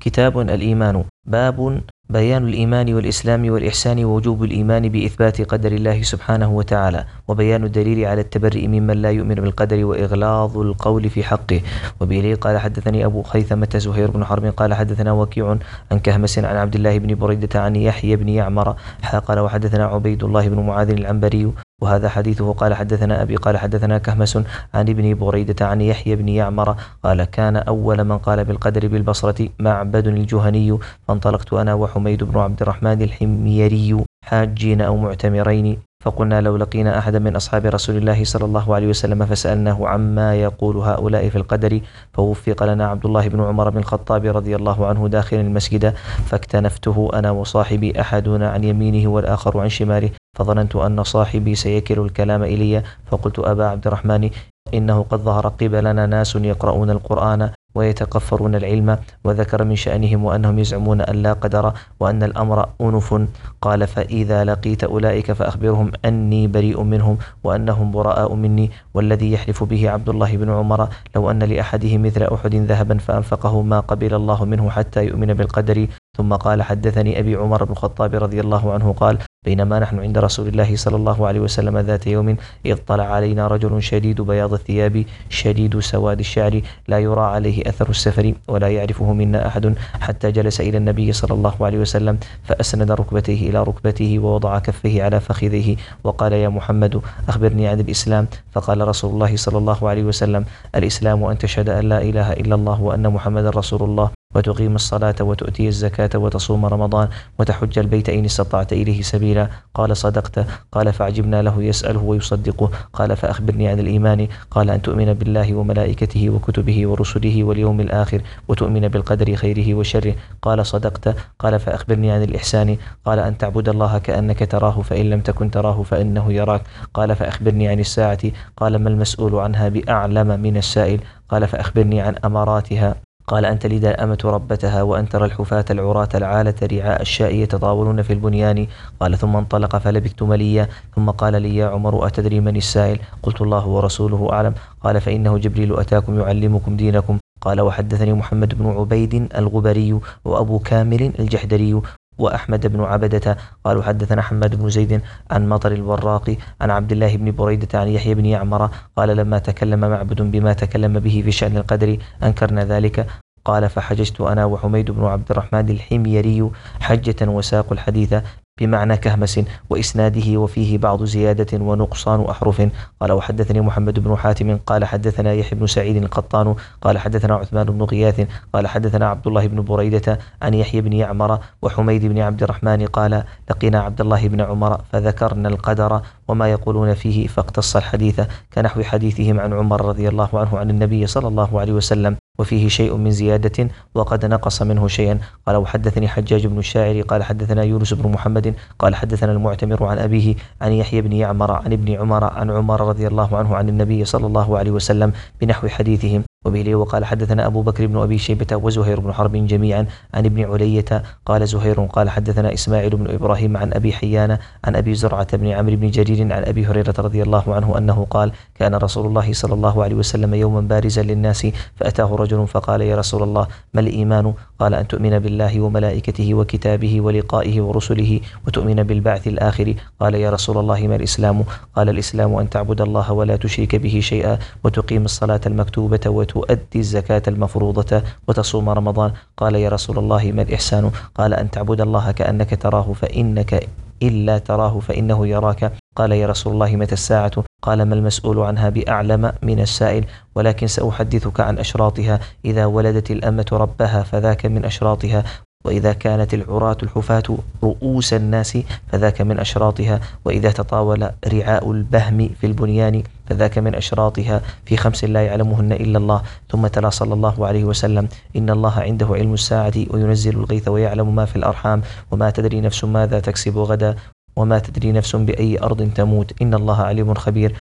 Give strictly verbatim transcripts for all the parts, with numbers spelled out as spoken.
كتاب الإيمان. باب بيان الإيمان والإسلام والإحسان ووجوب الإيمان بإثبات قدر الله سبحانه وتعالى، وبيان الدليل على التبرئ ممن لا يؤمن بالقدر وإغلاظ القول في حقه. وبه قال حدثني أبو خيثمة زهير بن حرب قال حدثنا وكيع عن كهمس عن عبد الله بن بريدة عن يحيى بن يعمر قال وحدثنا عبيد الله بن معاذ العنبري وهذا حديثه قال حدثنا أبي قال حدثنا كهمس عن ابن بريدة عن يحيى بن يعمر قال كان أول من قال بالقدر بالبصرة معبد الجهني، فانطلقت أنا وحميد بن عبد الرحمن الحميري حاجين أو معتمرين، فقلنا لو لقينا أحدا من أصحاب رسول الله صلى الله عليه وسلم فسألناه عما يقول هؤلاء في القدر، فوفق لنا عبد الله بن عمر بن الخطاب رضي الله عنه داخل المسجد، فاكتنفته أنا وصاحبي أحدنا عن يمينه والآخر عن شماله، فظننت أن صاحبي سيكل الكلام إلي، فقلت أبا عبد الرحمن إنه قد ظهر قبلنا ناس يقرؤون القرآن ويتقفرون العلم، وذكر من شأنهم وأنهم يزعمون أن لا قدر وأن الأمر أنف. قال فإذا لقيت أولئك فأخبرهم أني بريء منهم وأنهم براء مني، والذي يحلف به عبد الله بن عمر لو أن لأحدهم مثل أحد ذهبا فأنفقه ما قبل الله منه حتى يؤمن بالقدر. ثم قال حدثني أبي عمر بن الخطاب رضي الله عنه قال بينما نحن عند رسول الله صلى الله عليه وسلم ذات يوم إذ طلع علينا رجل شديد بياض الثياب شديد سواد الشعر لا يرى عليه أثر السفر ولا يعرفه منا أحد، حتى جلس إلى النبي صلى الله عليه وسلم فأسند ركبتيه إلى ركبته ووضع كفيه على فخذيه وقال يا محمد أخبرني عن الإسلام. فقال رسول الله صلى الله عليه وسلم الإسلام أن تشهد أن لا إله إلا الله وأن محمد رسول الله وتقيم الصلاة وتؤتي الزكاة وتصوم رمضان وتحج البيت إن استطعت إليه سبيلا. قال صدقت. قال فعجبنا له يسأله ويصدقه. قال فأخبرني عن الإيمان. قال أن تؤمن بالله وملائكته وكتبه ورسله واليوم الآخر وتؤمن بالقدر خيره وشره. قال صدقت. قال فأخبرني عن الإحسان. قال أن تعبد الله كأنك تراه فإن لم تكن تراه فإنه يراك. قال فأخبرني عن الساعة. قال ما المسؤول عنها بأعلم من السائل. قال فأخبرني عن أماراتها. قال أن تلد الأمة ربتها وأن ترى الحفاة العراة العالة رعاء الشاء يتطاولون في البنيان. قال ثم انطلق فلبثت مليا، ثم قال لي يا عمر أتدري من السائل؟ قلت الله ورسوله أعلم. قال فإنه جبريل أتاكم يعلمكم دينكم. قال وحدثني محمد بن عبيد الغبري وأبو كامل الجحدري وأحمد بن عبدة قالوا حدثنا حماد بن زيد عن مطر الوراق عن عبد الله بن بريدة عن يحيى بن يعمر قال لما تكلم معبد بما تكلم به في شأن القدر أنكرنا ذلك. قال فحججت أنا وحميد بن عبد الرحمن الحميري حجة وساق الحديث بمعنى كهمس وإسناده وفيه بعض زيادة ونقصان أحرف. قال وحدثني محمد بن حاتم قال حدثنا يحيى بن سعيد القطان قال حدثنا عثمان بن غياث قال حدثنا عبد الله بن بريدة عن يحيى بن يعمر وحميد بن عبد الرحمن قال لقينا عبد الله بن عمر فذكرنا القدر وما يقولون فيه فاقتص الحديث كنحو حديثهم عن عمر رضي الله عنه عن النبي صلى الله عليه وسلم وفيه شيء من زيادة وقد نقص منه شيئا. قال وحدثني حجاج بن الشاعر قال حدثنا يونس بن محمد قال حدثنا المعتمر عن أبيه عن يحيى بن يعمر عن ابن عمر عن عمر رضي الله عنه عن النبي صلى الله عليه وسلم بنحو حديثهم. وبه وقال حدثنا أبو بكر بن أبي شيبة وزهير بن حرب جميعا عن ابن علية قال زهير قال حدثنا إسماعيل بن إبراهيم عن أبي حيان عن أبي زرعة بن عمرو بن جرير عن أبي هريرة رضي الله عنه أنه قال كان رسول الله صلى الله عليه وسلم يوما بارزا للناس فأتاه رجل فقال يا رسول الله ما الإيمان؟ قال أن تؤمن بالله وملائكته وكتابه ولقائه ورسله وتؤمن بالبعث الآخر. قال يا رسول الله ما الإسلام؟ قال الإسلام أن تعبد الله ولا تشرك به شيئا وتقيم الصلاة المكتوبة وتؤدي الزكاة المفروضة وتصوم رمضان. قال يا رسول الله ما الإحسان؟ قال أن تعبد الله كأنك تراه فإنك إلا تراه فإنه يراك. قال يا رسول الله متى الساعة؟ قال ما المسؤول عنها بأعلم من السائل ولكن سأحدثك عن أشراطها إذا ولدت الأمة ربها فذاك من أشراطها وإذا كانت العراة الحفاة رؤوس الناس فذاك من أشراطها وإذا تطاول رعاء البهم في البنيان فذاك من أشراطها في خمس لا يعلمهن إلا الله. ثم تلا صلى الله عليه وسلم إن الله عنده علم الساعة وينزل الغيث ويعلم ما في الأرحام وما تدري نفس ماذا تكسب غدا وما تدري نفس بأي أرض تموت إن الله عليم خبير.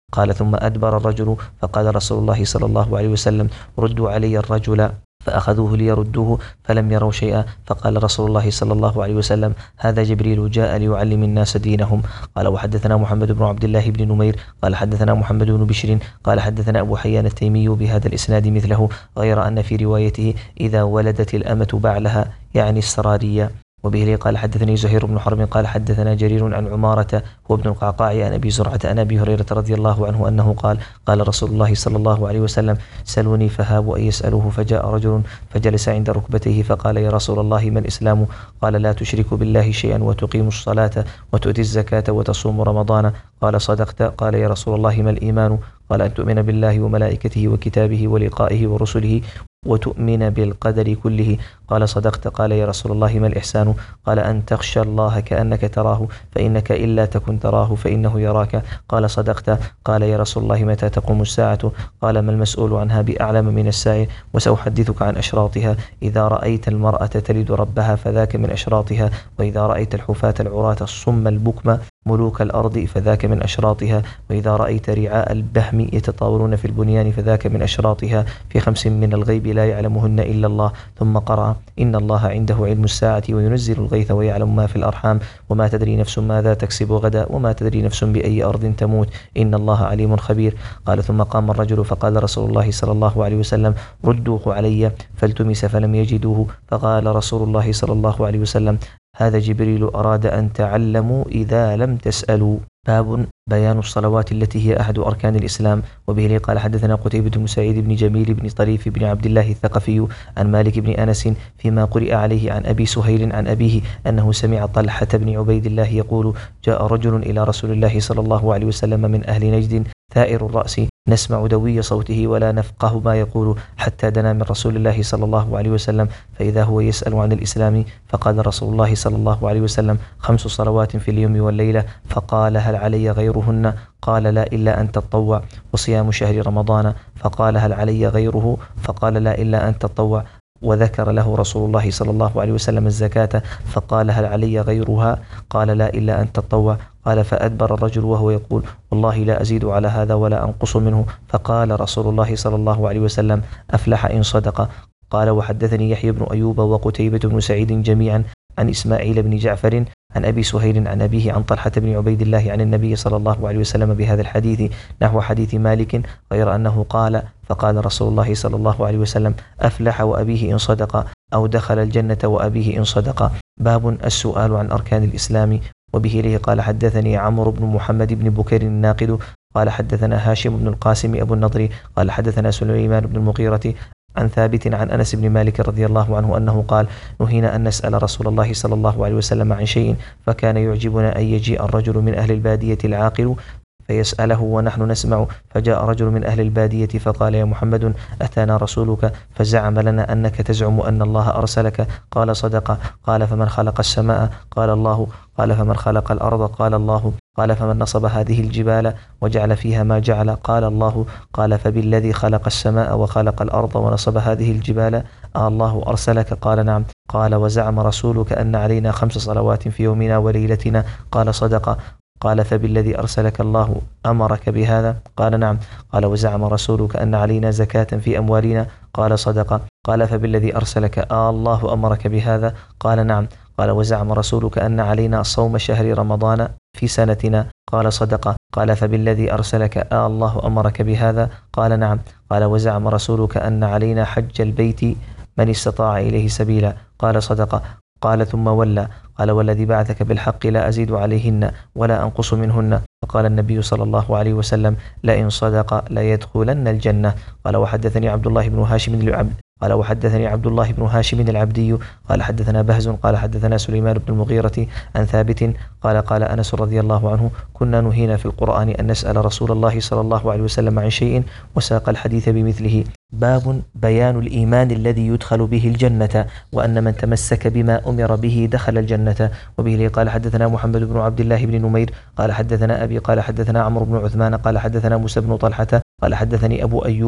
قال ثم أدبر الرجل فقال رسول الله صلى الله عليه وسلم ردوا علي الرجل فأخذوه ليردوه فلم يروا شيئا فقال رسول الله صلى الله عليه وسلم هذا جبريل جاء ليعلم الناس دينهم. قال وحدثنا محمد بن عبد الله بن نمير قال حدثنا محمد بن بشر قال حدثنا أبو حيان التيمي بهذا الإسناد مثله غير أن في روايته إذا ولدت الأمة بعلها يعني السرارية. وبه قال حدثني زهير بن حرب قال حدثنا جرير عن عمارة هو ابن القعقاع عن أبي زرعة عن أبي هريرة رضي الله عنه أنه قال قال رسول الله صلى الله عليه وسلم سلوني فهابوا أن يسألوه فجاء رجل فجلس عند ركبتيه فقال يا رسول الله ما الإسلام؟ قال لا تشرك بالله شيئا وتقيم الصلاة وتؤتي الزكاة وتصوم رمضان. قال صدقت. قال يا رسول الله ما الإيمان؟ قال أن تؤمن بالله وملائكته وكتابه ولقائه ورسله وتؤمن بالقدر كله. قال صدقت. قال يا رسول الله ما الإحسان؟ قال أن تخشى الله كأنك تراه فإنك إلا تكن تراه فإنه يراك. قال صدقت. قال يا رسول الله متى تقوم الساعة؟ قال ما المسؤول عنها بأعلم من السائل وسأحدثك عن أشراطها إذا رأيت المرأة تلد ربها فذاك من أشراطها وإذا رأيت الحفاة العراة الصم البكم ملوك الأرض فذاك من أشراطها وإذا رأيت رعاء البهم يتطاولون في البنيان فذاك من أشراطها في خمس من الغيب لا يعلمهن إلا الله. ثم قرأ إن الله عنده علم الساعة وينزل الغيث ويعلم ما في الأرحام وما تدري نفس ماذا تكسب غدا وما تدري نفس بأي أرض تموت إن الله عليم خبير. قال ثم قام الرجل فقال رسول الله صلى الله عليه وسلم ردوه علي فالتمس فلم يجدوه فقال رسول الله صلى الله عليه وسلم هذا جبريل أراد أن تعلموا إذا لم تسألوا. باب بيان الصلوات التي هي أحد أركان الإسلام. وبه قال حدثنا قتيبة بن سعيد بن جميل بن طريف بن عبد الله الثقفي عن مالك بن أنس فيما قرئ عليه عن أبي سهيل عن أبيه أنه سمع طلحة بن عبيد الله يقول جاء رجل إلى رسول الله صلى الله عليه وسلم من أهل نجد ثائر الرأس نسمع دوي صوته ولا نفقه ما يقول حتى دنا من رسول الله صلى الله عليه وسلم فإذا هو يسأل عن الإسلام فقال رسول الله صلى الله عليه وسلم خمس صلوات في اليوم والليلة. فقال هل علي غيرهن؟ قال لا إلا أن تطوع. وصيام شهر رمضان. فقال هل علي غيره؟ فقال لا إلا أن تطوع. وذكر له رسول الله صلى الله عليه وسلم الزكاة فقال هل علي غيرها؟ قال لا إلا أن تطوع. قال فأدبر الرجل وهو يقول والله لا أزيد على هذا ولا أنقص منه. فقال رسول الله صلى الله عليه وسلم أفلح إن صدق. قال وحدثني يحيى بن أيوب وقتيبة بن سعيد جميعا عن إسماعيل بن جعفر عن أبي سهيل عن أبيه عن طلحة بن عبيد الله عن النبي صلى الله عليه وسلم بهذا الحديث نحو حديث مالك غير أنه قال فقال رسول الله صلى الله عليه وسلم أفلح وأبيه إن صدق أو دخل الجنة وأبيه إن صدق. باب السؤال عن أركان الإسلام. وبه إليه قال حدثني عمرو بن محمد بن بكير الناقد قال حدثنا هاشم بن القاسم أبو النضر قال حدثنا سليمان بن المغيرة عن ثابت عن أنس بن مالك رضي الله عنه أنه قال نهينا أن نسأل رسول الله صلى الله عليه وسلم عن شيء فكان يعجبنا أن يجيء الرجل من أهل البادية العاقل فيسأله ونحن نسمع. فجاء رجل من أهل البادية فقال يا محمد أتانا رسولك فزعم لنا أنك تزعم أن الله أرسلك. قال صدق. قال فمن خلق السماء؟ قال الله. قال فمن خلق الأرض؟ قال الله. قال فمن نصب هذه الجبال وجعل فيها ما جعل؟ قال الله. قال فبالذي خلق السماء وخلق الأرض ونصب هذه الجبال آه الله أرسلك؟ قال نعم. قال وزعم رسولك أن علينا خمس صلوات في يومنا وليلتنا؟ قال صدق. قال فبالذي أرسلك الله أمرك بهذا؟ قال نعم. قال وزعم رسولك أن علينا زكاة في أموالنا؟ قال صدق. قال فبالذي أرسلك آه الله أمرك بهذا؟ قال نعم. قال وزعم رسولك أن علينا صوم شهر رمضان في سنتنا؟ قال صدق. قال فبالذي أرسلك آه الله أمرك بهذا؟ قال نعم. قال وزعم رسولك أن علينا حج البيت من استطاع إليه سبيلا؟ قال صدق. قال ثم ولى قال والذي بعثك بالحق لا أزيد عليهن ولا أنقص منهن. فقال النبي صلى الله عليه وسلم لئن صدق ليدخلن الجنة. قال وحدثني عبد الله بن هاشم العبد قال وحدثني عبد الله بن هاشم العبدي قال حدثنا بهز قال حدثنا سليمان بن المغيرة عن ثابت قال قال أنس رضي الله عنه كنا نهينا في القرآن أن نسأل رسول الله صلى الله عليه وسلم عن شيء وساق الحديث بمثله. باب بيان الإيمان الذي يدخل به الجنة وأن من تمسك بما أمر به دخل الجنة. وبه قال حدثنا محمد بن عبد الله بن نمير قال حدثنا أبي قال حدثنا عمرو بن عثمان قال حدثنا موسى بن طلحة قال حدثني أبو أيوب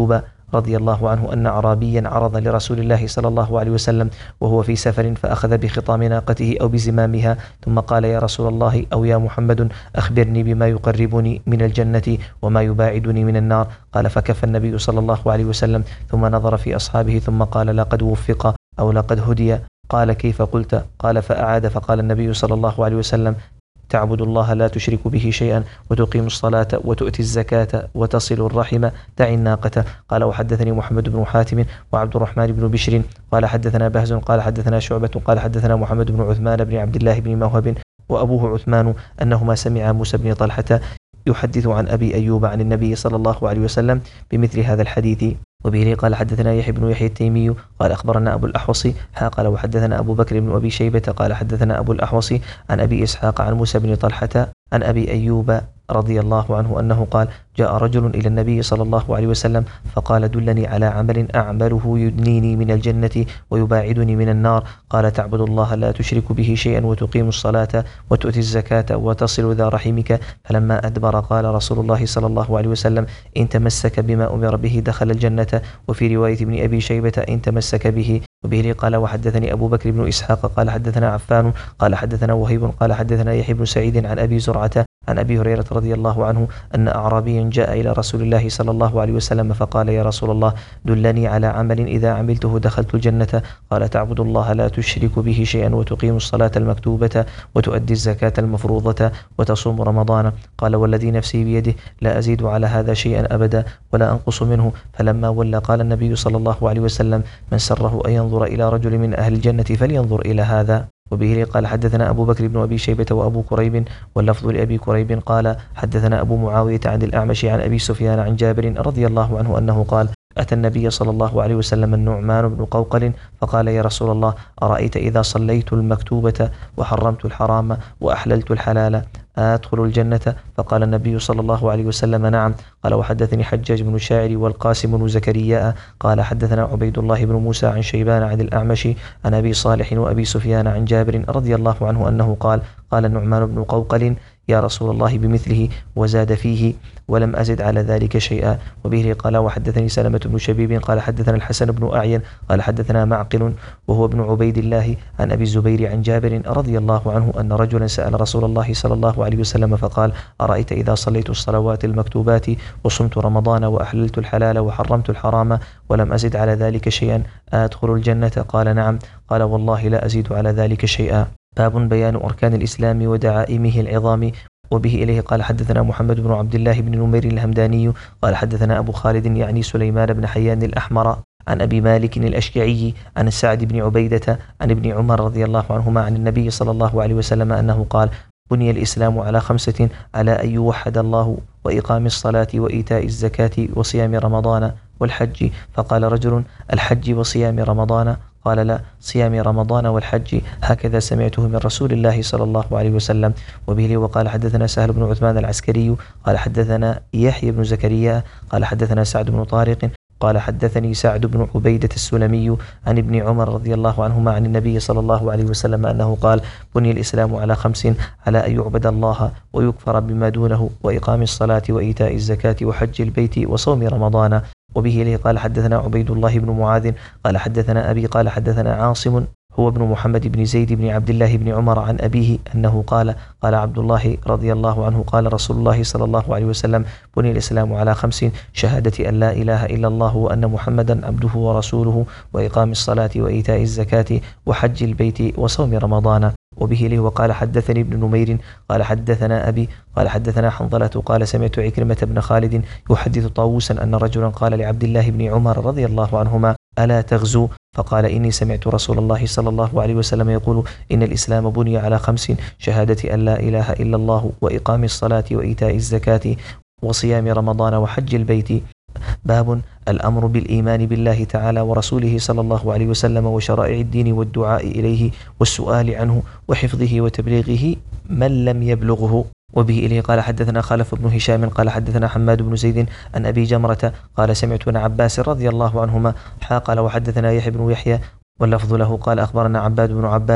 رضي الله عنه أن أعرابيا عرض لرسول الله صلى الله عليه وسلم وهو في سفر فأخذ بخطام ناقته أو بزمامها ثم قال: يا رسول الله أو يا محمد أخبرني بما يقربني من الجنة وما يباعدني من النار. قال: فكف النبي صلى الله عليه وسلم ثم نظر في أصحابه ثم قال: لقد وفق أو لقد هدي. قال: كيف قلت؟ قال: فأعاد فقال النبي صلى الله عليه وسلم: تعبد الله لا تشرك به شيئا وتقيم الصلاة وتؤتي الزكاة وتصل الرحم دع الناقة. قال: وحدثني محمد بن حاتم وعبد الرحمن بن بشر قال حدثنا بهز قال حدثنا شعبة قال حدثنا محمد بن عثمان بن عبد الله بن موهب وأبوه عثمان أنهما سمع موسى بن طلحة يحدث عن أبي أيوب عن النبي صلى الله عليه وسلم بمثل هذا الحديث. وبه قال حدثنا يحيى بن يحيى التيمي قال أخبرنا أبو الأحوص قال وحدثنا أبو بكر بن أبي شيبة قال حدثنا أبو الأحوص عن أبي إسحاق عن موسى بن طلحة عن أبي أيوب رضي الله عنه أنه قال: جاء رجل إلى النبي صلى الله عليه وسلم فقال: دلني على عمل أعمله يدنيني من الجنة ويباعدني من النار. قال: تعبد الله لا تشرك به شيئا وتقيم الصلاة وتؤتي الزكاة وتصل ذا رحمك. فلما أدبر قال رسول الله صلى الله عليه وسلم: إن تمسك بما أمر به دخل الجنة. وفي رواية ابن أبي شيبة: إن تمسك به. وبه قال وحدثني أبو بكر بن إسحاق قال حدثنا عفان قال حدثنا وهيب قال حدثنا يحيى بن سعيد عن أبي زرعة عن أبي هريرة رضي الله عنه أن أعرابيا جاء إلى رسول الله صلى الله عليه وسلم فقال: يا رسول الله دلني على عمل إذا عملته دخلت الجنة. قال: تعبد الله لا تشرك به شيئا وتقيم الصلاة المكتوبة وتؤدي الزكاة المفروضة وتصوم رمضان. قال: والذي نفسي بيده لا أزيد على هذا شيئا أبدا ولا أنقص منه. فلما ولى قال النبي صلى الله عليه وسلم: من سره أن ينظر إلى رجل من أهل الجنة فلينظر إلى هذا. وبه قال حدثنا أبو بكر بن أبي شيبة وأبو كريب واللفظ لأبي كريب قال حدثنا أبو معاوية عن الأعمش عن أبي سفيان عن جابر رضي الله عنه أنه قال: أتى النبي صلى الله عليه وسلم النعمان بن قوقل فقال: يا رسول الله أرأيت إذا صليت المكتوبة وحرمت الحرام وأحللت الحلال أدخل الجنة؟ فقال النبي صلى الله عليه وسلم: نعم. قال: وحدثني حجاج بن الشاعر والقاسم بن زكريا قال حدثنا عبيد الله بن موسى عن شيبان عن الأعمش عن أبي صالح وأبي سفيان عن جابر رضي الله عنه أنه قال: قال النعمان بن قوقل: يا رسول الله بمثله وزاد فيه ولم أزد على ذلك شيئا. وبه قال وحدثني سلمة بن شبيب قال حدثنا الحسن بن أعين قال حدثنا معقل وهو ابن عبيد الله عن أبي الزبير عن جابر رضي الله عنه أن رجلا سأل رسول الله صلى الله عليه وسلم فقال: أرأيت إذا صليت الصلوات المكتوبات وصمت رمضان وأحللت الحلال وحرمت الحرام ولم أزد على ذلك شيئا أدخل الجنة؟ قال: نعم. قال: والله لا أزيد على ذلك شيئا. باب بيان أركان الإسلام ودعائمه العظام. وبه إليه قال حدثنا محمد بن عبد الله بن نمير الهمداني قال حدثنا أبو خالد يعني سليمان بن حيان الأحمر عن أبي مالك الأشجعي عن سعد بن عبيدة عن ابن عمر رضي الله عنهما عن النبي صلى الله عليه وسلم أنه قال: بني الإسلام على خمسة: على أن يوحد الله وإقام الصلاة وإيتاء الزكاة وصيام رمضان والحج. فقال رجل: الحج وصيام رمضان؟ قال: لا، صيام رمضان والحج، هكذا سمعته من رسول الله صلى الله عليه وسلم. وبه وقال حدثنا سهل بن عثمان العسكري قال حدثنا يحيى بن زكريا قال حدثنا سعد بن طارق قال حدثني سعد بن عبيدة السلمي عن ابن عمر رضي الله عنهما عن النبي صلى الله عليه وسلم أنه قال: بني الإسلام على خمس: على أن يعبد الله ويكفر بما دونه وإقام الصلاة وإيتاء الزكاة وحج البيت وصوم رمضان. وبه إليه قال حدثنا عبيد الله بن معاذ قال حدثنا أبي قال حدثنا عاصم هو ابن محمد بن زيد بن عبد الله بن عمر عن أبيه أنه قال: قال عبد الله رضي الله عنه قال رسول الله صلى الله عليه وسلم: بني الإسلام على خمس: شهادة أن لا إله إلا الله وأن محمدا عبده ورسوله وإقام الصلاة وإيتاء الزكاة وحج البيت وصوم رمضان. وبه له وقال حدثني ابن نمير قال حدثنا أبي قال حدثنا حنظلة قال سمعت عكرمة بن خالد يحدث طاووسا أن رجلا قال لعبد الله بن عمر رضي الله عنهما: ألا تغزو؟ فقال: إني سمعت رسول الله صلى الله عليه وسلم يقول: إن الإسلام بني على خمس: شهادة أن لا إله إلا الله وإقام الصلاة وإيتاء الزكاة وصيام رمضان وحج البيت. باب الأمر بالإيمان بالله تعالى ورسوله صلى الله عليه وسلم وشرائع الدين والدعاء إليه والسؤال عنه وحفظه وتبليغه من لم يبلغه. وبه إليه قال حدثنا خلف بن هشام قال حدثنا حماد بن زيد عن أبي جمرة قال سمعت ابن عباس رضي الله عنهما قال وحدثنا يحيى بن يحيى واللفظ له قال أخبرنا عباد بن عباد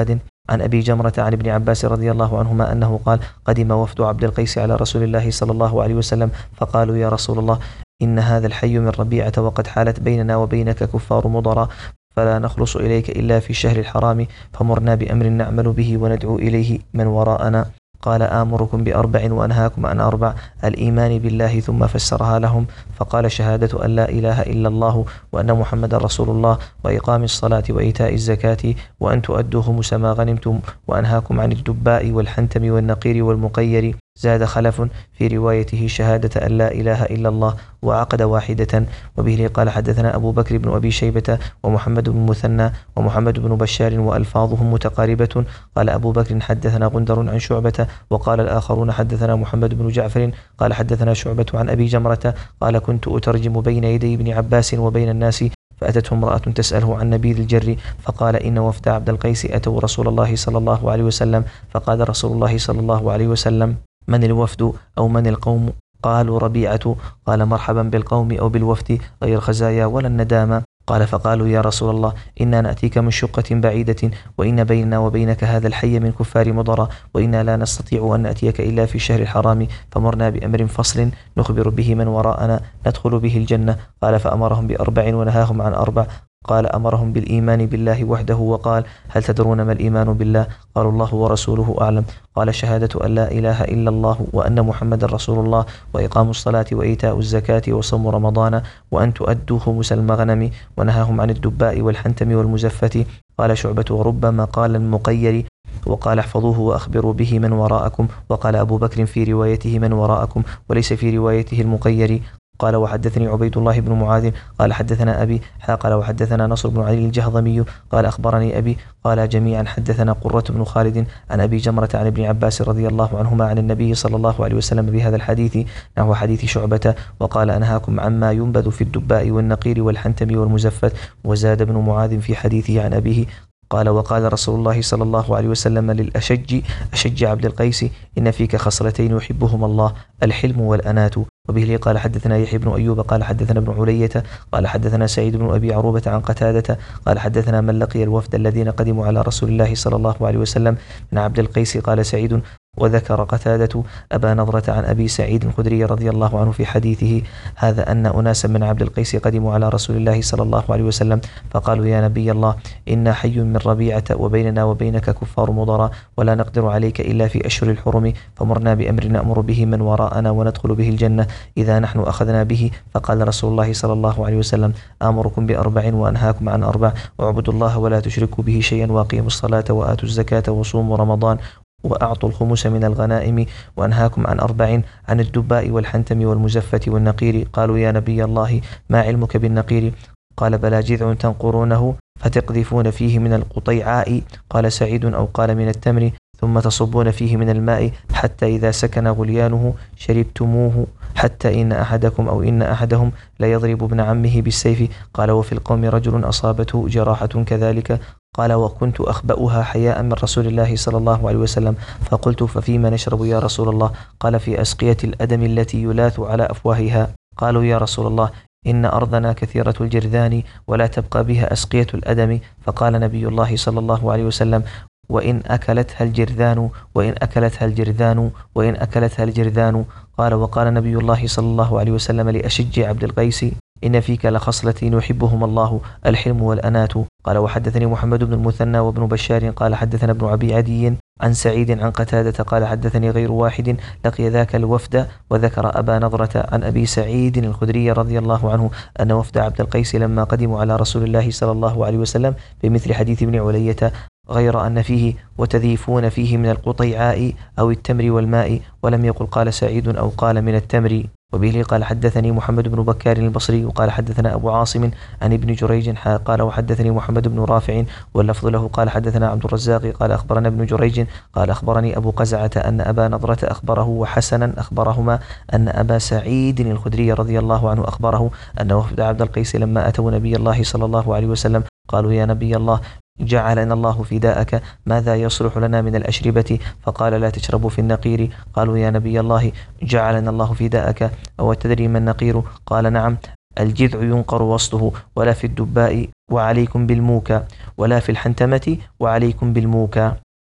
عن أبي جمرة عن ابن عباس رضي الله عنهما أنه قال: قدم وفد عبد القيس على رسول الله صلى الله عليه وسلم فقالوا: يا رسول الله، إن هذا الحي من ربيعة وقد حالت بيننا وبينك كفار مضر، فلا نخلص إليك إلا في الشهر الحرام، فمرنا بأمر نعمل به وندعو إليه من وراءنا. قال: آمركم بأربع وأنهاكم عن أربع: الإيمان بالله، ثم فسرها لهم فقال: شهادة أن لا إله إلا الله وأن محمد رسول الله، وإقام الصلاة وإيتاء الزكاة، وأن تؤدوا خمس ما غنمتم، وأنهاكم عن الدباء والحنتم والنقير والمقير. زاد خلف في روايته شهادة أن لا إله إلا الله، وعقد واحدة. وبه قال: حدثنا أبو بكر بن أبي شيبة ومحمد بن مثنى ومحمد بن بشار وألفاظهم متقاربة. قال أبو بكر: حدثنا غندر عن شعبة. وقال الآخرون: حدثنا محمد بن جعفر قال حدثنا شعبة عن أبي جمرة قال: كنت أترجم بين يدي ابن عباس وبين الناس، فأتته امرأة تسأله عن نبيذ الجر، فقال: إن وفد عبد القيس أتوا رسول الله صلى الله عليه وسلم، فقال رسول الله صلى الله عليه وسلم: من الوفد أو من القوم؟ قالوا: ربيعة. قال: مرحبا بالقوم أو بالوفد، غير خزايا ولا الندامة. قال: فقالوا: يا رسول الله، إنا نأتيك من شقة بعيدة، وإن بيننا وبينك هذا الحي من كفار مضر، وإنا لا نستطيع أن نأتيك إلا في الشهر الحرام، فمرنا بأمر فصل نخبر به من وراءنا ندخل به الجنة. قال: فأمرهم بأربع ونهاهم عن أربع. قال: أمرهم بالإيمان بالله وحده، وقال: هل تدرون ما الإيمان بالله؟ قالوا: الله ورسوله أعلم. قال: شهادة أن لا إله إلا الله وأن محمد رسول الله، وإقام الصلاة وإيتاء الزكاة وصوم رمضان، وأن تؤدوا خمس المغنم. ونهاهم عن الدباء والحنتم والمزفة. قال شعبة: وربما قال المقير، وقال: احفظوه وأخبروا به من وراءكم. وقال أبو بكر في روايته من وراءكم، وليس في روايته المقير. قال: وحدثني عبيد الله بن معاذ قال حدثنا أبي قال: وحدثنا نصر بن علي الجهضمي قال: أخبرني أبي. قال جميعا: حدثنا قرة بن خالد عن أبي جمرة عن ابن عباس رضي الله عنهما عن النبي صلى الله عليه وسلم بهذا الحديث نحو حديث شعبة. وقال: أنهاكم عما ينبذ في الدباء والنقير والحنتم والمزفت. وزاد ابن معاذ في حديثه عن أبيه قال: وقال رسول الله صلى الله عليه وسلم للأشج أشج عبد القيس: إن فيك خصلتين يحبهما الله، الحلم والأنات. وبه قال: حدثنا يحيى بن أيوب قال حدثنا ابن علية قال حدثنا سعيد بن أبي عروبة عن قتادة قال: حدثنا من لقي الوفد الذين قدموا على رسول الله صلى الله عليه وسلم من عبد القيس. قال سعيد: وذكر قتادة أبا نضرة عن أبي سعيد الخدري رضي الله عنه في حديثه هذا أن أناسا من عبد القيس قدموا على رسول الله صلى الله عليه وسلم، فقالوا: يا نبي الله، إنا حي من ربيعة، وبيننا وبينك كفار مضر، ولا نقدر عليك إلا في أشهر الحرم، فمرنا بأمر نأمر به من وراءنا وندخل به الجنة إذا نحن أخذنا به. فقال رسول الله صلى الله عليه وسلم: آمركم بأربع وأنهاكم عن أربع: واعبدوا الله ولا تشركوا به شيئا، وأقيموا الصلاة وآتوا الزكاة وصوموا رمضان، وأعطوا الخمس من الغنائم. وأنهاكم عن أربع: عن الدباء والحنتم والمزفة والنقير. قالوا: يا نبي الله، ما علمك بالنقير؟ قال: بلى جذع تنقرونه فتقذفون فيه من القطيعاء. قال سعيد: أو قال من التمر، ثم تصبون فيه من الماء حتى إذا سكن غليانه شربتموه، حتى إن أحدكم أو إن أحدهم لا يضرب ابن عمه بالسيف. قال: وفي القوم رجل أصابته جراحة كذلك. قال: وكنت أخبأها حياء من رسول الله صلى الله عليه وسلم، فقلت: ففيما نشرب يا رسول الله؟ قال: في أسقية الأدم التي يلاث على أفواهها. قالوا: يا رسول الله، إن أرضنا كثيرة الجرذان ولا تبقى بها أسقية الأدم. فقال نبي الله صلى الله عليه وسلم: وإن أكلتها الجرذان وإن أكلتها الجرذان وإن أكلتها الجرذان. قال: وقال نبي الله صلى الله عليه وسلم لأشج عبد القيس: إن فيك لخصلتين يحبهما الله، الحلم والأنات. قال: وحدثني محمد بن المثنى وابن بشار قال حدثنا ابن أبي عدي عن سعيد عن قتادة قال: حدثني غير واحد لقي ذاك الوفد. وذكر أبا نضرة عن أبي سعيد الخدري رضي الله عنه أن وفد عبد القيس لما قدموا على رسول الله صلى الله عليه وسلم بمثل حديث ابن علية، غير أن فيه: وتذيفون فيه من القطيعاء أو التمر والماء، ولم يقل قال سعيد أو قال من التمر. وبه قال: حدثني محمد بن بكار البصري وقال حدثنا أبو عاصم عن ابن جريج قال: وحدثني محمد بن رافع واللفظ له قال: حدثنا عبد الرزاق قال: أخبرنا ابن جريج قال: أخبرني أبو قزعة أن أبا نضرة أخبره وحسنا أخبرهما أن أبا سعيد الخدري رضي الله عنه أخبره أن وفد عبد القيس لما أتوا نبي الله صلى الله عليه وسلم قالوا: يا نبي الله، جعلنا الله فداءك، ماذا يصلح لنا من الأشربة؟ فقال: لا تشربوا في النقير. قالوا: يا نبي الله، جعلنا الله فداءك، أو تدري ما النقير؟ قال: نعم، الجذع ينقر وسطه، ولا في الدباء وعليكم بالموكى، ولا في الحنتمة وعليكم بالموكى.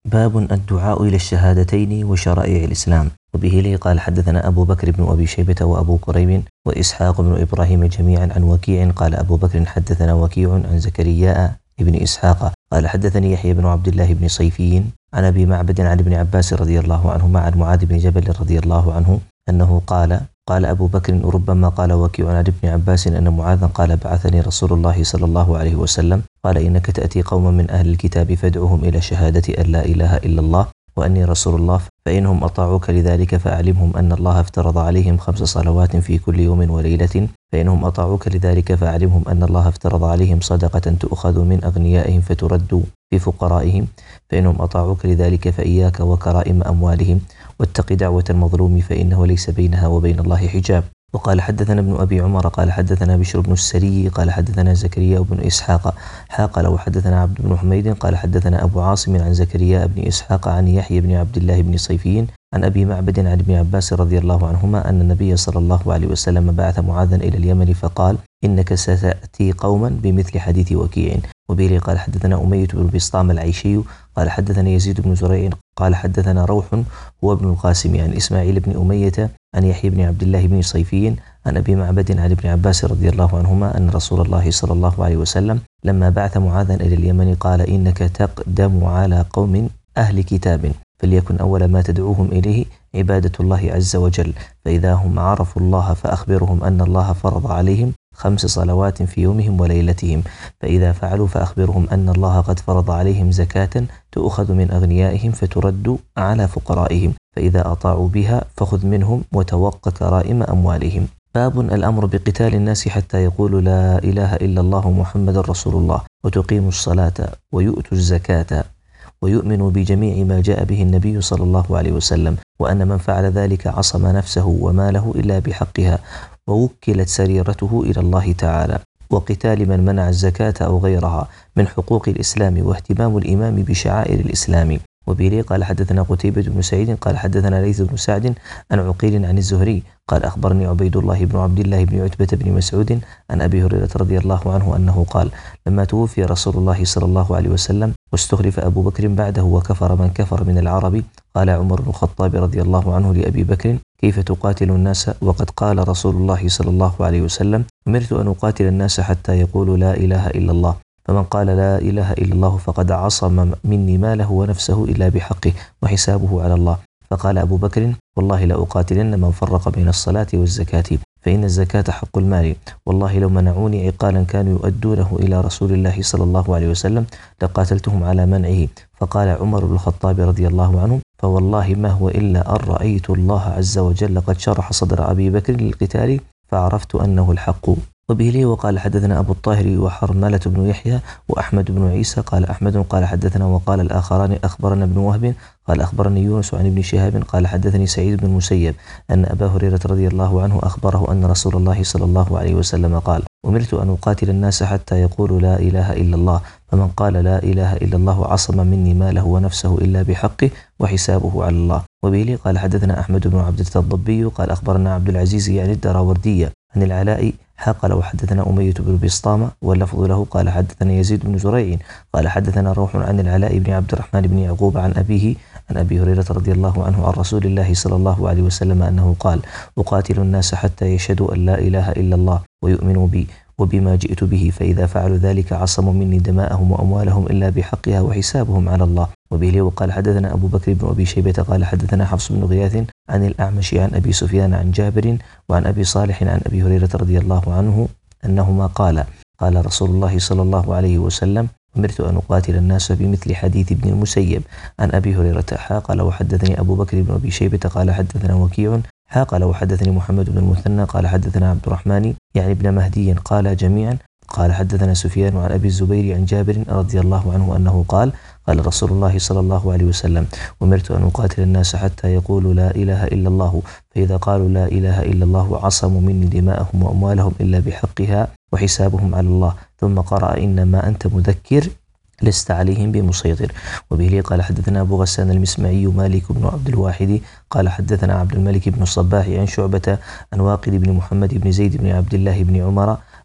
باب الدعاء إلى الشهادتين وشرائع الإسلام. وبه لي قال حدثنا أبو بكر بن أبي شيبة وأبو كريب وإسحاق بن إبراهيم جميعا عن وكيع قال أبو بكر حدثنا وكيع عن زكريا ابن إسحاق قال حدثني يحيى بن عبد الله بن صيفي عن أبي معبد عن ابن عباس رضي الله عنهما عن معاذ بن جبل رضي الله عنه أنه قال قال أبو بكر ربما قال وكيع عن ابن عباس أن معاذا قال بعثني رسول الله صلى الله عليه وسلم قال إنك تأتي قوما من أهل الكتاب فادعوهم إلى شهادة أن لا إله إلا الله وأني رسول الله فإنهم أطاعوك لذلك فأعلمهم أن الله افترض عليهم خمس صلوات في كل يوم وليلة فإنهم أطاعوك لذلك فأعلمهم أن الله افترض عليهم صدقة تؤخذ من أغنيائهم فترد في فقرائهم فإنهم أطاعوك لذلك فإياك وكرائم أموالهم واتق دعوة المظلوم فإنه ليس بينها وبين الله حجاب. وقال حدثنا ابن أبي عمر قال حدثنا بشر بن السري قال حدثنا زكريا بن إسحاق قال وحدثنا عبد بن حميد قال حدثنا أبو عاصم عن زكريا بن إسحاق عن يحيى بن عبد الله بن صيفي عن أبي معبد عن ابن عباس رضي الله عنهما أن النبي صلى الله عليه وسلم بعث معاذا إلى اليمن فقال إنك ستأتي قوما بمثل حديث وكيع. وبه قال حدثنا أمية بن بسطام العيشي قال حدثنا يزيد بن زريع قال حدثنا روح هو ابن القاسم عن إسماعيل بن أمية عن يحيى بن عبد الله بن صيفي عن أبي معبد عن ابن عباس رضي الله عنهما أن رسول الله صلى الله عليه وسلم لما بعث معاذا إلى اليمن قال إنك تقدم على قوم أهل كتاب فليكن أول ما تدعوهم إليه عبادة الله عز وجل فإذا هم عرفوا الله فأخبرهم أن الله فرض عليهم خمس صلوات في يومهم وليلتهم فإذا فعلوا فأخبرهم أن الله قد فرض عليهم زكاة تؤخذ من أغنيائهم فترد على فقرائهم فإذا أطاعوا بها فخذ منهم وتوق كرائم أموالهم. باب الأمر بقتال الناس حتى يقولوا لا إله إلا الله محمد رسول الله وتقيموا الصلاة ويؤتوا الزكاة ويؤمن بجميع ما جاء به النبي صلى الله عليه وسلم وأن من فعل ذلك عصم نفسه وماله إلا بحقها ووكلت سريرته إلى الله تعالى وقتال من منع الزكاة أو غيرها من حقوق الإسلام واهتمام الإمام بشعائر الإسلام. وبه قال حدثنا قتيبة بن سعيد قال حدثنا ليث بن سعد عن عقيل عن الزهري قال أخبرني عبيد الله بن عبد الله بن عتبة بن مسعود عن أبي هريرة رضي الله عنه أنه قال لما توفي رسول الله صلى الله عليه وسلم واستخلف أبو بكر بعده وكفر من كفر من العرب قال عمر بن الخطاب رضي الله عنه لأبي بكر كيف تقاتل الناس وقد قال رسول الله صلى الله عليه وسلم أمرت أن أقاتل الناس حتى يقولوا لا إله إلا الله فمن قال لا إله إلا الله فقد عصم مني ماله ونفسه إلا بحقه وحسابه على الله. فقال أبو بكر والله لأقاتلن من فرق بين الصلاة والزكاة فإن الزكاة حق المال والله لو منعوني عقالا كانوا يؤدونه إلى رسول الله صلى الله عليه وسلم لقاتلتهم على منعه. فقال عمر بن الخطاب رضي الله عنه فوالله ما هو إلا أن رأيت الله عز وجل قد شرح صدر أبي بكر للقتال فعرفت أنه الحق. وبه لي وقال حدثنا أبو الطاهر وحرملة بن يحيى وأحمد بن عيسى قال أحمد قال حدثنا وقال الآخران أخبرنا ابن وهب قال أخبرني يونس عن ابن شهاب قال حدثني سعيد بن المسيب أن أبا هريرة رضي الله عنه أخبره أن رسول الله صلى الله عليه وسلم قال أمرت أن أقاتل الناس حتى يقولوا لا إله إلا الله فمن قال لا إله إلا الله عصم مني ماله ونفسه إلا بحقه وحسابه على الله. وبه لي قال حدثنا أحمد بن عبد الضبي قال أخبرنا عبد العزيز يعني الدراوردية عن العلاء قال وحدثنا أمية بن بسطامة واللفظ له قال حدثنا يزيد بن زريع قال حدثنا روح عن العلاء بن عبد الرحمن بن يعقوب عن أبيه عن أبي هريرة رضي الله عنه عن رسول الله صلى الله عليه وسلم أنه قال أقاتل الناس حتى يشهدوا أن لا إله إلا الله ويؤمنوا بي وبما جئت به فإذا فعلوا ذلك عصموا مني دماءهم وأموالهم إلا بحقها وحسابهم على الله. وبه لي وقال حدثنا أبو بكر بن أبي شيبة قال حدثنا حفص بن غياث عن الأعمش عن أبي سفيان عن جابر وعن أبي صالح عن أبي هريرة رضي الله عنه أنهما قال قال رسول الله صلى الله عليه وسلم أمرت أن أقاتل الناس بمثل حديث ابن المسيب عن أبي هريرة قال وحدثني أبو بكر بن أبي شيبة قال حدثنا وكيع قال وحدثني محمد بن المثنى قال حدثنا عبد الرحمن يعني ابن مهدي قال جميعا قال حدثنا سفيان عن أبي الزبير عن جابر رضي الله عنه أنه قال قال رسول الله صلى الله عليه وسلم أمرت أن أقاتل الناس حتى يقولوا لا إله إلا الله فإذا قالوا لا إله إلا الله عصموا مني دماءهم وأموالهم إلا بحقها وحسابهم على الله. ثم قرأ إنما أنت مذكر لست عليهم بمسيطر. وبه لي قال حدثنا أبو غسان المسمعي مالك بن عبد الواحد قال حدثنا عبد الملك بن الصباح عن شعبة عن واقد بن محمد بن زيد بن عبد الله بن عمر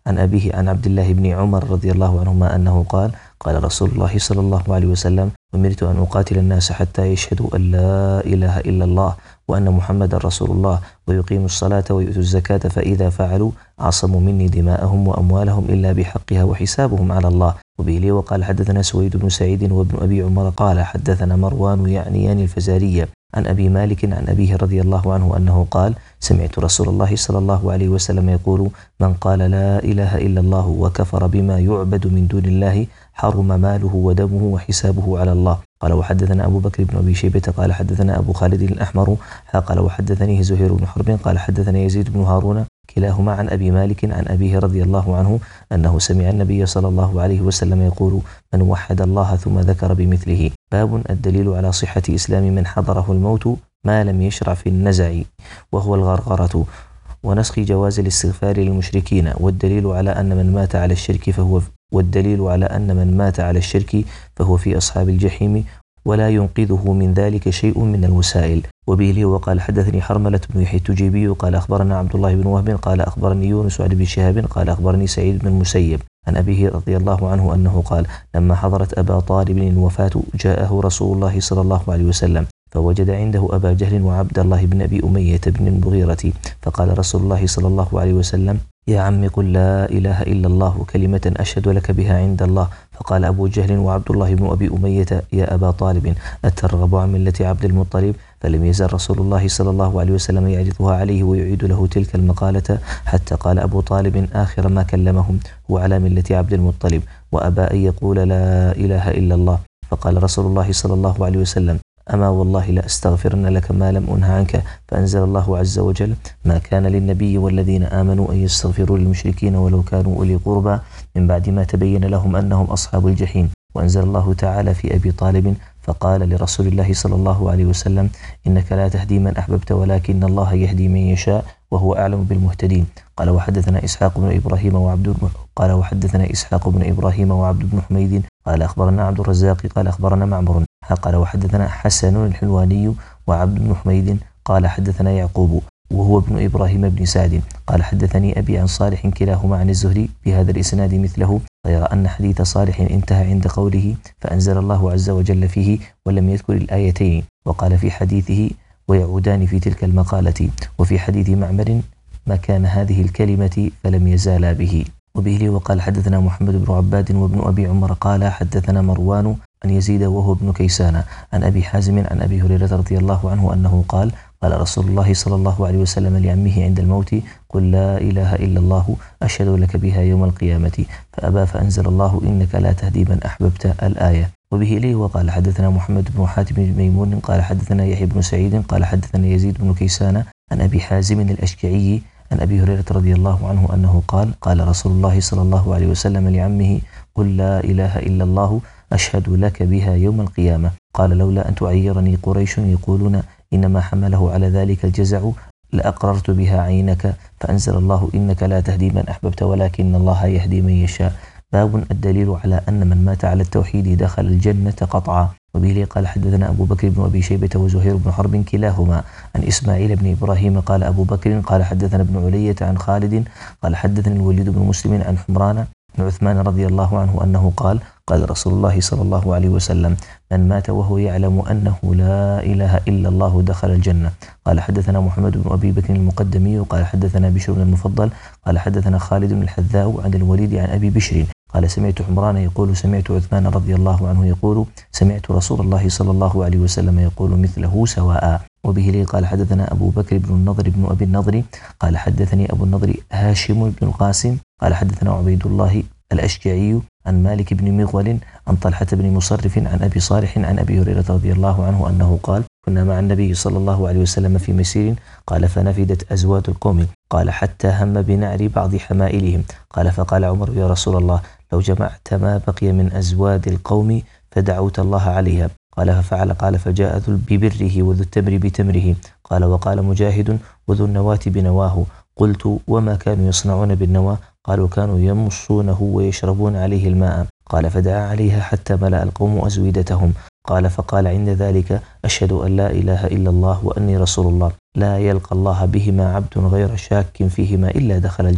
عن أبيه عن عبد الله بن عمر رضي الله عنهما أنه قال قال رسول الله صلى الله عليه وسلم أمرت أن أقاتل الناس حتى يشهدوا أن لا إله إلا الله وأن محمد رسول الله ويقيموا الصلاة ويؤتوا الزكاة فإذا فعلوا عصموا مني دماءهم وأموالهم إلا بحقها وحسابهم على الله. وبه لي وقال حدثنا سويد بن سعيد وابن أبي عمر قال حدثنا مروان يعنيان الفزارية عن أبي مالك عن أبيه رضي الله عنه أنه قال سمعت رسول الله صلى الله عليه وسلم يقول من قال لا إله إلا الله وكفر بما يعبد من دون الله حرم ماله ودمه وحسابه على الله. قال وحدثنا أبو بكر بن أبي شيبة قال حدثنا أبو خالد الأحمر قال وحدثني زهير بن حرب قال حدثنا يزيد بن هارون كلاهما عن أبي مالك عن أبيه رضي الله عنه أنه سمع النبي صلى الله عليه وسلم يقول من وحد الله ثم ذكر بمثله. باب الدليل على صحة إسلام من حضره الموت ما لم يشرع في النزع وهو الغرغرة ونسخ جواز الاستغفار للمشركين والدليل على أن من مات على الشرك فهو والدليل على أن من مات على الشرك فهو في أصحاب الجحيم ولا ينقذه من ذلك شيء من الوسائل. وبه لي وقال حدثني حرملة بن يحيى التجيبي قال أخبرنا عبد الله بن وهب قال أخبرني يونس عن بن شهاب قال أخبرني سعيد بن المسيب عن أبيه رضي الله عنه أنه قال لما حضرت أبا طالب الوفاة جاءه رسول الله صلى الله عليه وسلم فوجد عنده أبا جهل وعبد الله بن أبي أمية بن المغيرة فقال رسول الله صلى الله عليه وسلم يا عم قل لا إله إلا الله كلمة أشهد لك بها عند الله. فقال أبو جهل وعبد الله بن أبي أمية يا أبا طالب أترغب عن ملة عبد المطلب؟ فلم يزل رسول الله صلى الله عليه وسلم يعرضها عليه ويعيد له تلك المقالة حتى قال أبو طالب آخر ما كلمهم هو على ملة عبد المطلب وأبى أن يقول لا إله إلا الله. فقال رسول الله صلى الله عليه وسلم أما والله لا أستغفرن لك ما لم أنه عنك. فأنزل الله عز وجل ما كان للنبي والذين آمنوا أن يستغفروا للمشركين ولو كانوا أولي قربى من بعد ما تبين لهم أنهم أصحاب الجحيم. وأنزل الله تعالى في أبي طالب فقال لرسول الله صلى الله عليه وسلم إنك لا تهدي من أحببت ولكن الله يهدي من يشاء وهو أعلم بالمهتدين. قال وحدثنا إسحاق بن إبراهيم وعبد قال وحدثنا إسحاق بن إبراهيم وعبد بن حميد قال أخبرنا عبد الرزاق قال أخبرنا معمر قال وحدثنا حسن الحلواني وعبد بن حميد قال حدثنا يعقوب وهو ابن إبراهيم بن سعد قال حدثني أبي عن صالح كلاهما عن الزهري بهذا الإسناد مثله غير أن حديث صالح انتهى عند قوله فأنزل الله عز وجل فيه ولم يذكر الآيتين وقال في حديثه ويعودان في تلك المقالة وفي حديث معمر مكان هذه الكلمة فلم يزالا به. وبه لي وقال حدثنا محمد بن عباد وابن أبي عمر قال حدثنا مروان عن يزيد وهو ابن كيسان عن أبي حازم عن أبي هريرة رضي الله عنه أنه قال قال رسول الله صلى الله عليه وسلم لعمه عند الموت قل لا إله إلا الله أشهد لك بها يوم القيامة فأبى فأنزل الله إنك لا تهدي من أحببت الآية. وبه لي وقال حدثنا محمد بن حاتم بن ميمون قال حدثنا يحيى بن سعيد قال حدثنا يزيد بن كيسان عن أبي حازم الأشكعي عن أبي هريرة رضي الله عنه أنه قال قال رسول الله صلى الله عليه وسلم لعمه قل لا إله إلا الله أشهد لك بها يوم القيامة. قال لولا أن تعيرني قريش يقولون إنما حمله على ذلك الجزع لأقررت بها عينك فأنزل الله إنك لا تهدي من أحببت ولكن الله يهدي من يشاء. باب الدليل على أن من مات على التوحيد دخل الجنة قطعا. وبه قال حدثنا أبو بكر بن أبي شيبة وزهير بن حرب كلاهما عن إسماعيل بن إبراهيم قال أبو بكر قال حدثنا ابن علية عن خالد قال حدثني الوليد بن مسلم عن حمران بن عثمان رضي الله عنه أنه قال قال رسول الله صلى الله عليه وسلم من مات وهو يعلم أنه لا إله إلا الله دخل الجنة. قال حدثنا محمد بن أبي بكر المقدمي قال حدثنا بشر بن المفضل قال حدثنا خالد بن الحذاء عن الوليد عن أبي بشر قال سمعت حمران يقول سمعت عثمان رضي الله عنه يقول سمعت رسول الله صلى الله عليه وسلم يقول مثله سواء. وبه لي قال حدثنا أبو بكر بن النضر بن أبي النضر قال حدثني أبو النضر هاشم بن القاسم قال حدثنا عبيد الله الأشجعي عن مالك بن مغول عن طلحة بن مصرف عن أبي صالح عن أبي هريرة رضي الله عنه أنه قال كنا مع النبي صلى الله عليه وسلم في مسير قال فنفدت أزواد القوم قال حتى هم بنعر بعض حمائلهم قال فقال عمر يا رسول الله لو جمعت ما بقي من أزواد القوم فدعوت الله عليها قال ففعل قال فجاء ذو ببره وذو التمر بتمره قال وقال مجاهد وذو النواة بنواه قلت وما كانوا يصنعون بالنواة قالوا كانوا يمصونه ويشربون عليه الماء قال فدعا عليها حتى ملأ القوم أزويدتهم قال فقال عند ذلك أشهد أن لا إله إلا الله وأني رسول الله لا يلقى الله بهما عبد غير شاك فيهما إلا دخل الجنة.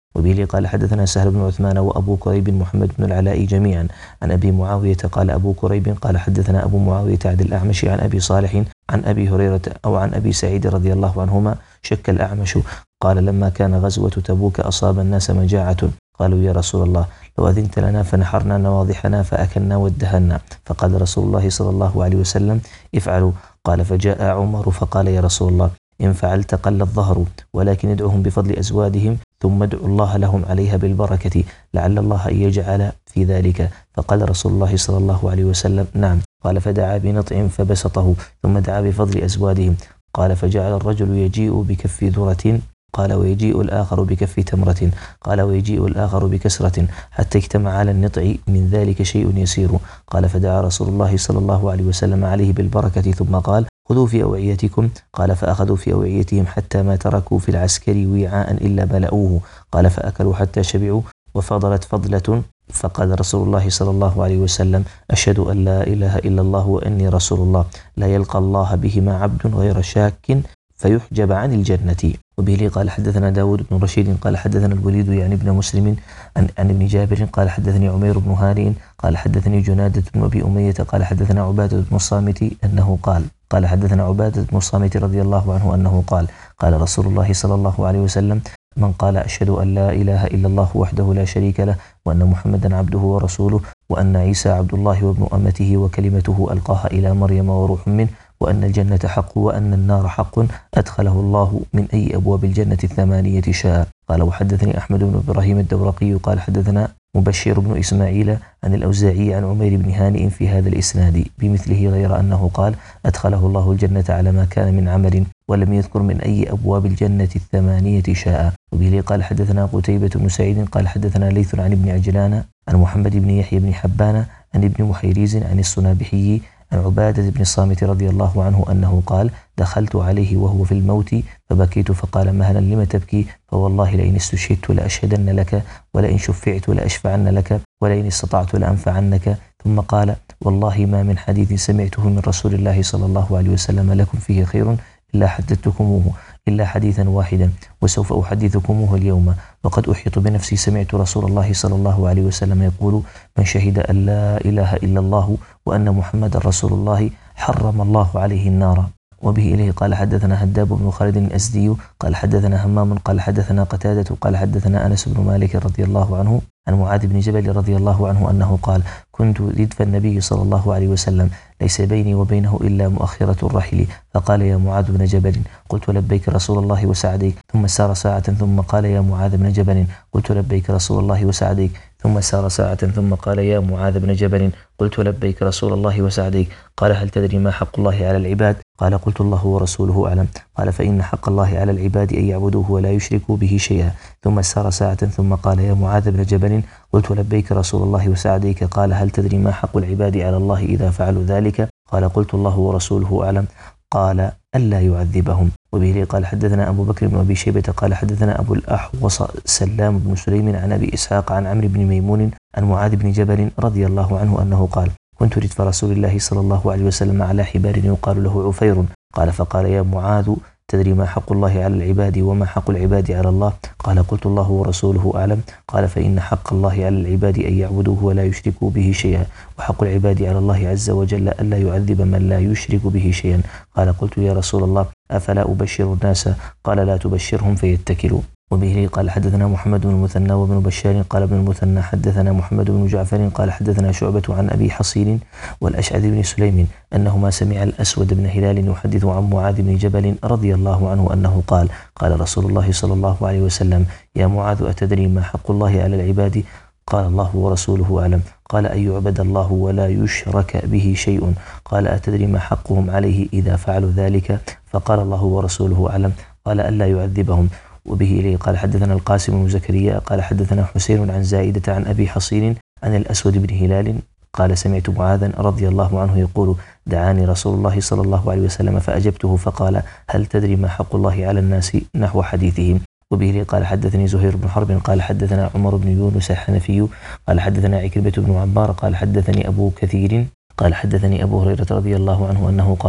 وبه قال حدثنا سهل بن عثمان وأبو كريب محمد بن العلاء جميعا عن أبي معاوية قال أبو كريب قال حدثنا أبو معاوية عن الأعمش عن أبي صالح عن أبي هريرة أو عن أبي سعيد رضي الله عنهما شك الأعمش قال لما كان غزوة تبوك أصاب الناس مجاعة قالوا يا رسول الله لو أذنت لنا فنحرنا نواضحنا فأكلنا وادهنا فقال رسول الله صلى الله عليه وسلم افعلوا قال فجاء عمر فقال يا رسول الله إن فعلت قل الظهر ولكن ادعهم بفضل أزوادهم ثم ادعوا الله لهم عليها بالبركة لعل الله أن يجعل في ذلك فقال رسول الله صلى الله عليه وسلم نعم قال فدعا بنطع فبسطه ثم دعا بفضل أزوادهم قال فجعل الرجل يجيء بكف ذرة قال ويجيء الآخر بكف تمرة قال ويجيء الآخر بكسرة حتى اجتمع على النطع من ذلك شيء يسير قال فدعا رسول الله صلى الله عليه وسلم عليه بالبركة ثم قال خذوا في أوعيتكم قال فأخذوا في أوعيتهم حتى ما تركوا في العسكر وعاء إلا ملأوه قال فأكلوا حتى شبعوا وفضلت فضلة فقال رسول الله صلى الله عليه وسلم أشهد أن لا إله إلا الله وأني رسول الله لا يلقى الله بهما عبد غير شاك فيحجب عن الجنة. وبه قال حدثنا داود بن رشيد قال حدثنا الوليد يعني ابن مسلم عن, عن ابن جابر قال حدثني عمير بن هانئ قال حدثني جنادة بن أبي أمية قال حدثنا عبادة بن الصامت أنه قال قال حدثنا عبادة بن الصامت رضي الله عنه أنه قال قال رسول الله صلى الله عليه وسلم من قال أشهد أن لا إله إلا الله وحده لا شريك له وأن محمدا عبده ورسوله وأن عيسى عبد الله وابن أمته وكلمته ألقاها إلى مريم وروح منه وأن الجنة حق وأن النار حق أدخله الله من أي أبواب الجنة الثمانية شاء. قال وحدثني أحمد بن إبراهيم الدورقي قال حدثنا مبشر بن إسماعيل عن الأوزاعي عن عمير بن هانئ في هذا الإسناد بمثله غير أنه قال أدخله الله الجنة على ما كان من عمل ولم يذكر من أي أبواب الجنة الثمانية شاء. وبه قال حدثنا قتيبة بن سعيد قال حدثنا ليث عن ابن عجلان عن محمد بن يحيى بن حبان عن ابن محيريز عن الصنابحي عن عبادة بن الصامت رضي الله عنه أنه قال دخلت عليه وهو في الموت فبكيت فقال مهلا لم تبكي فوالله لئن استشهدت لأشهدن لك ولئن شفعت لأشفعن لك ولئن استطعت لأنفعنك ثم قال والله ما من حديث سمعته من رسول الله صلى الله عليه وسلم لكم فيه خير إلا حدثتكموه إلا حديثا واحدا وسوف أحدثكموه اليوم وقد أحيط بنفسي سمعت رسول الله صلى الله عليه وسلم يقول من شهد أن لا إله إلا الله وأن محمد رسول الله حرم الله عليه النار. وبه إليه قال حدثنا هداب بن خالد الأزدي قال حدثنا همام قال حدثنا قتادة قال حدثنا أنس بن مالك رضي الله عنه عن معاذ بن جبل رضي الله عنه أنه قال كنت ردف النبي صلى الله عليه وسلم ليس بيني وبينه إلا مؤخرة الرحل فقال يا معاذ بن جبل قلت لبيك رسول الله وسعديك ثم سار ساعة ثم قال يا معاذ بن جبل قلت لبيك رسول الله وسعديك ثم سار ساعة ثم قال يا معاذ بن جبل قلت لبيك رسول الله وسعديك قال هل تدري ما حق الله على العباد قال قلت الله ورسوله أعلم قال فإن حق الله على العباد أن يعبدوه ولا يشركوا به شيئا ثم سار ساعة ثم قال يا معاذ بن جبل قلت لبيك رسول الله وسعديك قال هل تدري ما حق العباد على الله إذا فعلوا ذلك قال قلت الله ورسوله أعلم قال ألا يعذبهم. وبه قال حدثنا أبو بكر بن أبي شيبة قال حدثنا أبو الأحوص سلام بن سليم عن أبي إسحاق عن عمرو بن ميمون عن معاذ بن جبل رضي الله عنه أنه قال كنت ردف رسول الله صلى الله عليه وسلم على حبار يقال له عفير قال فقال يا معاذ تدري ما حق الله على العباد وما حق العباد على الله قال قلت الله ورسوله أعلم قال فإن حق الله على العباد أن يعبدوه ولا يشركوا به شيئا وحق العباد على الله عز وجل ألا يعذب من لا يشرك به شيئا قال قلت يا رسول الله أفلا أبشر الناس قال لا تبشرهم فيتكلوا. وبه قال حدثنا محمد بن المثنى وابن بشار قال ابن المثنى حدثنا محمد بن جعفر قال حدثنا شعبة عن أبي حصين والأشعث بن سليم أنهما سمع الأسود بن هلال يحدث عن معاذ بن جبل رضي الله عنه أنه قال قال رسول الله صلى الله عليه وسلم يا معاذ أتدري ما حق الله على العباد قال الله ورسوله أعلم قال أن يعبد الله ولا يشرك به شيء قال أتدري ما حقهم عليه إذا فعلوا ذلك فقال الله ورسوله أعلم قال ألا يعذبهم. وبه إليه قال حدثنا القاسم بن زكريا قال حدثنا حسين عن زائدة عن أبي حصين عن الأسود بن هلال قال سمعت معاذا رضي الله عنه يقول دعاني رسول الله صلى الله عليه وسلم فأجبته فقال هل تدري ما حق الله على الناس نحو حديثهم. وبه قال حدثني زهير بن حرب قال حدثنا عمر بن يونس الحنفي قال حدثنا عكرمة بن عمار قال حدثني أبو كثير قال حدثني أبو هريرة رضي الله عنه أنه قال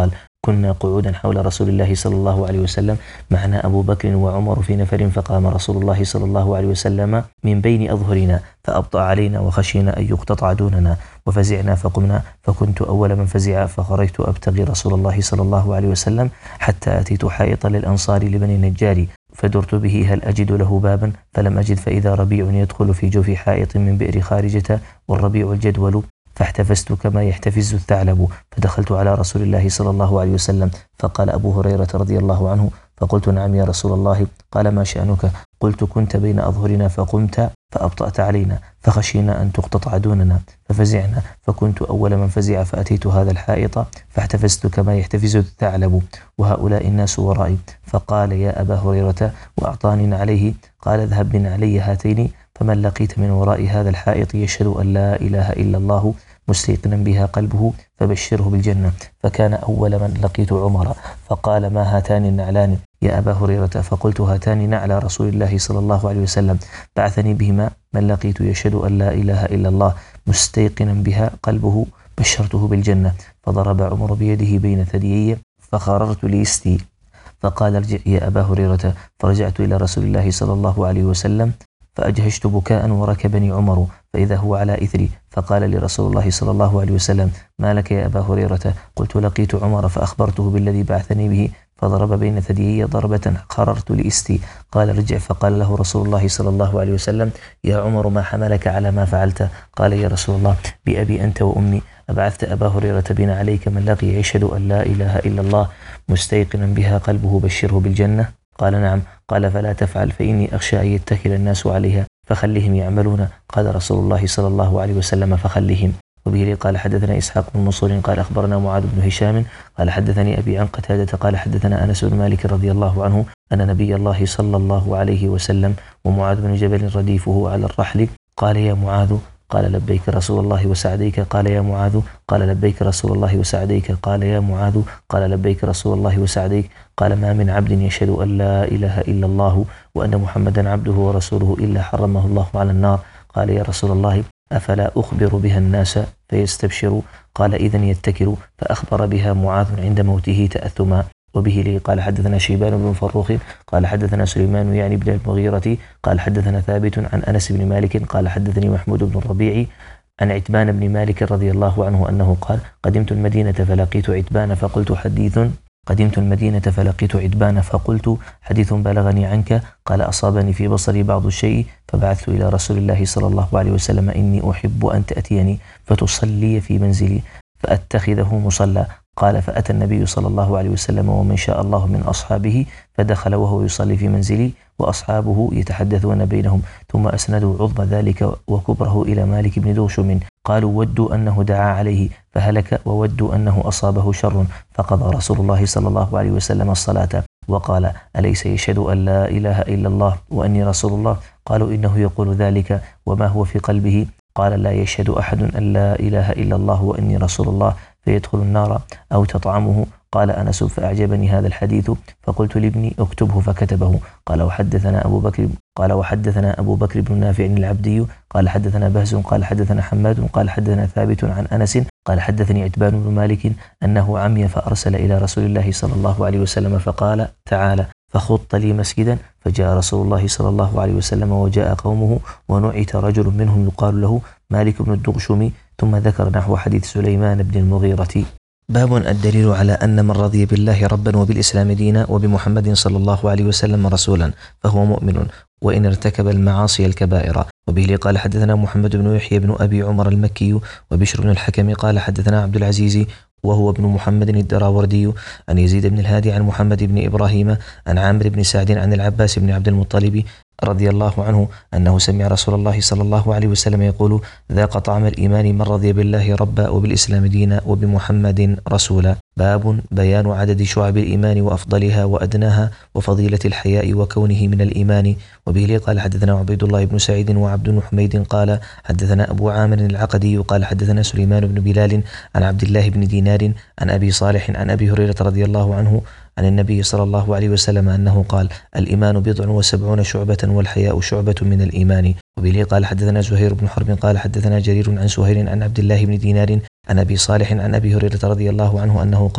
كنا قعودا حول رسول الله صلى الله عليه وسلم معنا أبو بكر وعمر في نفر، فقام رسول الله صلى الله عليه وسلم من بين أظهرنا فأبطأ علينا وخشينا أن يقتطع دوننا وفزعنا فقمنا، فكنت أول من فزع فخرجت أبتغي رسول الله صلى الله عليه وسلم حتى أتيت حائطا للأنصار لبني النجار فدرت به هل أجد له بابا، فلم أجد، فإذا ربيع يدخل في جوف حائط من بئر خارجة والربيع الجدول، فاحتفزت كما يحتفز الثعلب، فدخلت على رسول الله صلى الله عليه وسلم فقال أبو هريرة رضي الله عنه، فقلت نعم يا رسول الله، قال ما شأنك؟ قلت كنت بين أظهرنا فقمت فأبطأت علينا فخشينا أن تقتطع دوننا ففزعنا، فكنت أول من فزع فأتيت هذا الحائط فاحتفزت كما يحتفز الثعلب وهؤلاء الناس ورائي، فقال يا أبا هريرة وأعطاني عليه، قال اذهب بن علي هاتين، فمن لقيت من وراء هذا الحائط يشهد أن لا إله إلا الله مستيقنا بها قلبه فبشره بالجنة. فكان أول من لقيت عمر فقال ما هاتان النعلان يا أبا هريرة؟ فقلت هاتان نعلى رسول الله صلى الله عليه وسلم بعثني بهما من لقيت يشهد أن لا إله إلا الله مستيقنا بها قلبه بشرته بالجنة. فضرب عمر بيده بين ثديي فخررت ليستي، فقال ارجع يا أبا هريرة، فرجعت إلى رسول الله صلى الله عليه وسلم فأجهشت بكاء وركبني عمر فإذا هو على إثري، فقال لرسول الله صلى الله عليه وسلم ما لك يا أبا هريرة؟ قلت لقيت عمر فأخبرته بالذي بعثني به، فضرب بين ثديي ضربة خررت لإستي. قال ارجع، فقال له رسول الله صلى الله عليه وسلم يا عمر ما حملك على ما فعلت؟ قال يا رسول الله بأبي أنت وأمي أبعثت أبا هريرة بنا عليك من لقي يشهد أن لا إله إلا الله مستيقنا بها قلبه بشره بالجنة؟ قال نعم. قال فلا تفعل فإني أخشى أن يتكل الناس عليها فخلهم يعملون. قال رسول الله صلى الله عليه وسلم فخلهم. وبه قال حدثنا إسحاق بن منصور قال أخبرنا معاذ بن هشام قال حدثني أبي عن قتادة قال حدثنا أنس بن مالك رضي الله عنه أن نبي الله صلى الله عليه وسلم ومعاذ بن جبل رديفه على الرحل قال يا معاذ، قال لبيك رسول الله وسعديك، قال يا معاذ، قال لبيك رسول الله وسعديك، قال يا معاذ، قال لبيك رسول الله وسعديك، قال ما من عبد يشهد أن لا إله إلا الله وأن محمدا عبده ورسوله إلا حرمه الله على النار. قال يا رسول الله أفلا أخبر بها الناس فيستبشروا؟ قال إذن يتكلوا. فأخبر بها معاذ عند موته تأثما. وبه لي قال حدثنا شيبان بن فروخ قال حدثنا سليمان يعني بن المغيرة قال حدثنا ثابت عن أنس بن مالك قال حدثني محمود بن الربيع عن عتبان بن مالك رضي الله عنه أنه قال قدمت المدينة فلقيت عتبان فقلت حديث قدمت المدينة فلقيت عتبان فقلت حديث بلغني عنك، قال أصابني في بصري بعض الشيء فبعثت إلى رسول الله صلى الله عليه وسلم إني أحب أن تأتيني فتصلي في منزلي فأتخذه مصلى. قال فأتى النبي صلى الله عليه وسلم ومن شاء الله من أصحابه فدخل وهو يصلي في منزلي وأصحابه يتحدثون بينهم، ثم أسندوا عظم ذلك وكبره إلى مالك بن دوشم قالوا ودوا أنه دعا عليه فهلك وودوا أنه أصابه شر، فقضى رسول الله صلى الله عليه وسلم الصلاة وقال أليس يشهد أن لا إله إلا الله وأني رسول الله؟ قالوا إنه يقول ذلك وما هو في قلبه؟ قال لا يشهد أحد أن لا إله إلا الله وأني رسول الله فيدخل النار أو تطعمه. قال أنس فأعجبني هذا الحديث فقلت لابني اكتبه فكتبه. قال وحدثنا أبو بكر قال وحدثنا أبو بكر بن نافع العبدي قال حدثنا بهز قال حدثنا حماد قال حدثنا ثابت عن أنس قال حدثني عتبان بن مالك أنه عمي فأرسل إلى رسول الله صلى الله عليه وسلم فقال تعالى فخط لي مسجدا، فجاء رسول الله صلى الله عليه وسلم وجاء قومه ونعت رجل منهم يقال له مالك بن الدغشم، ثم ذكر نحو حديث سليمان بن المغيرة. باب الدليل على أن من رضي بالله ربا وبالإسلام دينا وبمحمد صلى الله عليه وسلم رسولا فهو مؤمن وإن ارتكب المعاصي الكبائر. وبه قال حدثنا محمد بن يحيى بن أبي عمر المكي وبشر بن الحكم قال حدثنا عبد العزيز وهو ابن محمد الدراوردي عن يزيد بن الهادي عن محمد بن إبراهيم عن عامر بن سعد عن العباس بن عبد المطلب رضي الله عنه أنه سمع رسول الله صلى الله عليه وسلم يقول ذاق طعم الإيمان من رضي بالله ربا وبالإسلام دينا وبمحمد رسولا. باب بيان عدد شعب الإيمان وأفضلها وأدناها وفضيلة الحياء وكونه من الإيمان. وبه قال حدثنا عبيد الله بن سعيد وعبد بن حميد قال حدثنا أبو عامر العقدي قال حدثنا سليمان بن بلال عن عبد الله بن دينار عن أبي صالح عن أبي هريرة رضي الله عنه عن النبي صلى الله عليه وسلم أنه قال الإيمان بضع وسبعون شعبة والحياء شعبة من الإيمان. وبه قال حدثنا زهير بن حرب قال حدثنا جرير عن سهير عن عبد الله بن دينار عن أبي صالح عن أبي هريرة رضي الله عنه أنه قال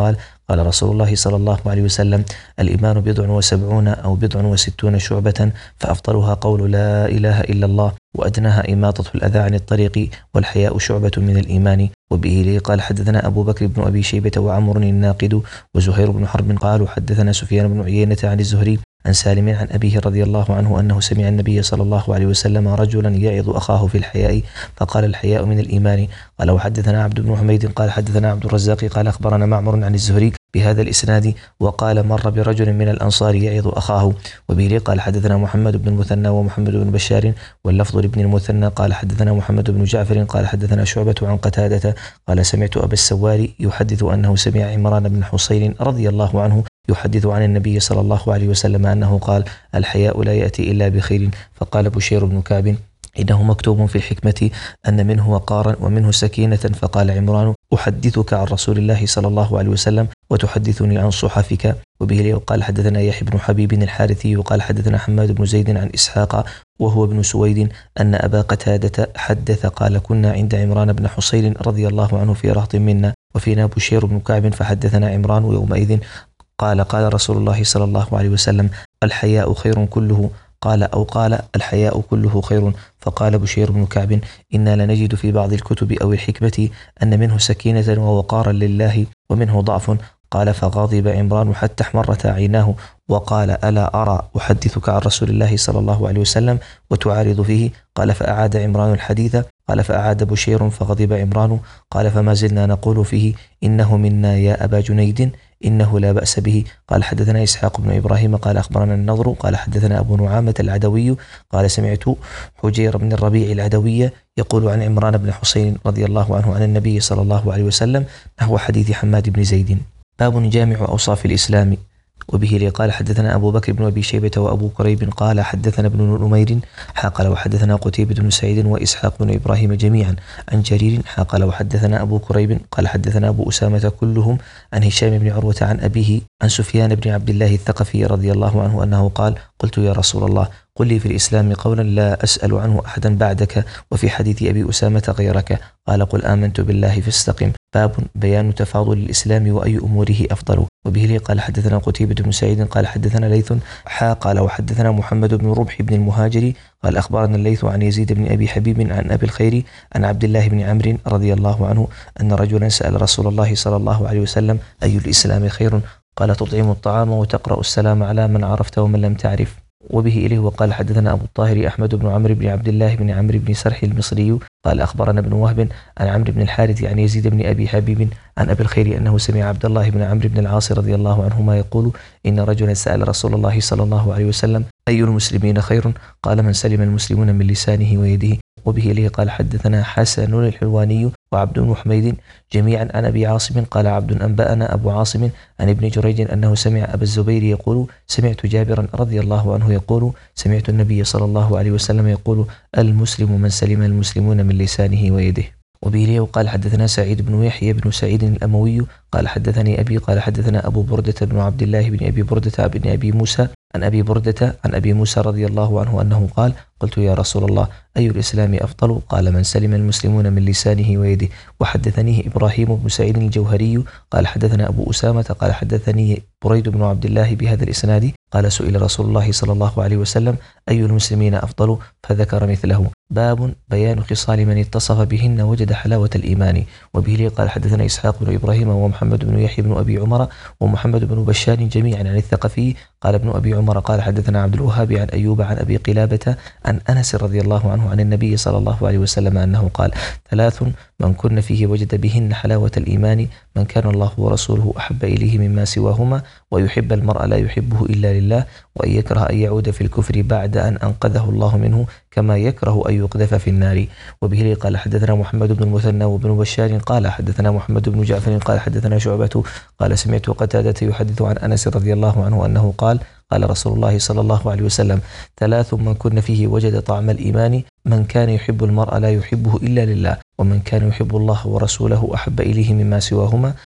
قال رسول الله صلى الله عليه وسلم: الإيمان بضع وسبعون أو بضع وستون شعبة، فأفضلها قول لا إله إلا الله، وأدناها إماطة الأذى عن الطريق، والحياء شعبة من الإيمان. وبه لي قال حدثنا أبو بكر بن أبي شيبة وعمر الناقد وزهير بن حرب قالوا حدثنا سفيان بن عيينة عن الزهري عن سالم عن أبيه رضي الله عنه أنه سمع النبي صلى الله عليه وسلم رجلا يعظ أخاه في الحياء فقال: الحياء من الإيمان. قال وحدثنا عبد بن حميد قال حدثنا عبد الرزاق قال أخبرنا معمر عن الزهري بهذا الإسناد وقال: مر برجل من الأنصار يعظ أخاه. وبه قال حدثنا محمد بن المثنى ومحمد بن بشار واللفظ لابن المثنى قال حدثنا محمد بن جعفر قال حدثنا شعبة عن قتادة قال: سمعت أبا السواري يحدث أنه سمع عمران بن حصين رضي الله عنه يحدث عن النبي صلى الله عليه وسلم أنه قال: الحياء لا يأتي إلا بخير. فقال بشير بن كعب: إنه مكتوب في الحكمة أن منه وقارا ومنه سكينة. فقال عمران: أحدثك عن رسول الله صلى الله عليه وسلم وتحدثني عن صحفك. وبه قال حدثنا يحيى بن حبيب الحارثي وقال حدثنا حماد بن زيد عن إسحاق وهو ابن سويد أن أبا قتادة حدث قال: كنا عند عمران بن حصين رضي الله عنه في رهط منا وفينا بشير بن كعب فحدثنا عمران يومئذ قال: قال رسول الله صلى الله عليه وسلم: الحياء خير كله. قال أو قال: الحياء كله خير. فقال بشير بن كعب: إنا لنجد في بعض الكتب أو الحكمة أن منه سكينة ووقارا لله ومنه ضعف. قال فغضب عمران حتى احمرت عيناه وقال: ألا أرى أحدثك عن رسول الله صلى الله عليه وسلم وتعارض فيه؟ قال فأعاد عمران الحديث. قال فأعاد بشير فغضب عمران. قال فما زلنا نقول فيه: إنه منا يا أبا جنيد، إنه لا بأس به. قال حدثنا إسحاق بن إبراهيم قال أخبرنا النضر قال حدثنا أبو نعامة العدوي قال: سمعت حجير بن الربيع العدوي يقول عن عمران بن حصين رضي الله عنه عن النبي صلى الله عليه وسلم نحو حديث حماد بن زيد. باب جامع أوصاف الإسلام. وبه لي قال حدثنا أبو بكر بن أبي شيبة وأبو كريب قال حدثنا ابن نمير قال وحدثنا قتيبة بن سعيد وإسحاق بن إبراهيم جميعا عن جرير قال وحدثنا أبو كريب قال حدثنا أبو أسامة كلهم عن هشام بن عروة عن أبيه عن سفيان بن عبد الله الثقفي رضي الله عنه أنه قال: قلت يا رسول الله قل لي في الإسلام قولا لا أسأل عنه أحدا بعدك وفي حديث أبي أسامة غيرك. قال: قل آمنت بالله فاستقم. باب بيان تفاضل الإسلام وأي أموره أفضل. وبه لي قال حدثنا قتيبة بن سعيد قال حدثنا ليث حا قال وحدثنا محمد بن ربح بن المهاجر قال أخبرنا الليث عن يزيد بن أبي حبيب عن أبي الخير عن عبد الله بن عمرو رضي الله عنه أن رجلا سأل رسول الله صلى الله عليه وسلم: أي الإسلام خير؟ قال: تطعم الطعام وتقرأ السلام على من عرفت ومن لم تعرف. وبه إليه وقال حدثنا أبو الطاهر أحمد بن عمرو بن عبد الله بن عمرو بن سرح المصري قال أخبرنا ابن وهب عن عمرو بن الحارث عن يزيد بن أبي حبيب عن أبي الخير أنه سمع عبد الله بن عمرو بن العاص رضي الله عنهما يقول: إن رجلا سأل رسول الله صلى الله عليه وسلم: أي المسلمين خير؟ قال: من سلم المسلمون من لسانه ويده. وبه إليه قال حدثنا حسن الحلواني وعبد بن حميد جميعا عن أبي عاصم قال عبد أنبأنا أبو عاصم عن ابن جريج أنه سمع أبا الزبير يقول: سمعت جابرا رضي الله عنه يقول: سمعت النبي صلى الله عليه وسلم يقول: المسلم من سلم المسلمون من لسانه ويده. وبه لي وقال حدثنا سعيد بن يحيى بن سعيد الأموي قال حدثني أبي قال حدثنا أبو بردة بن عبد الله بن أبي بردة بن أبي موسى عن أبي بردة عن أبي موسى رضي الله عنه أنه قال: قلت يا رسول الله أي الإسلام أفضل؟ قال: من سلم المسلمون من لسانه ويده. وحدثنيه إبراهيم بن سعيد الجوهري قال حدثنا أبو أسامة قال حدثني بريد بن عبد الله بهذا الإسناد قال: سئل رسول الله صلى الله عليه وسلم: أي المسلمين أفضل؟ فذكر مثله. باب بيان خصال من اتصف بهن وجد حلاوة الإيمان. وبه لي قال حدثنا إسحاق بن إبراهيم ومحمد بن يحيى بن أبي عمر ومحمد بن بشار جميعا عن الثقفي قال ابن أبي عمر قال حدثنا عبد الوهاب عن أيوب عن أبي قلابة عن أنس رضي الله عنه عن النبي صلى الله عليه وسلم أنه قال: ثلاث من كن فيه وجد بهن حلاوة الإيمان: من كان الله ورسوله أحب إليه مما سواهما، ويحب المرء لا يحبه إلا لله، وأن يكره أن يعود في الكفر بعد أن أنقذه الله منه كما يكره أن يقذف في النار. وبه لي قال حدثنا محمد بن المثنى وابن بشار قال حدثنا محمد بن جعفر قال حدثنا شعبة قال: سمعت قتادة يحدث عن أنس رضي الله عنه أنه قال: قال رسول الله صلى الله عليه وسلم: ثلاث من كن فيه وجد طعم الإيمان: من كان يحب المرء لا يحبه إلا لله، ومن كان يحب الله ورسوله أحب إليه مما سواهما،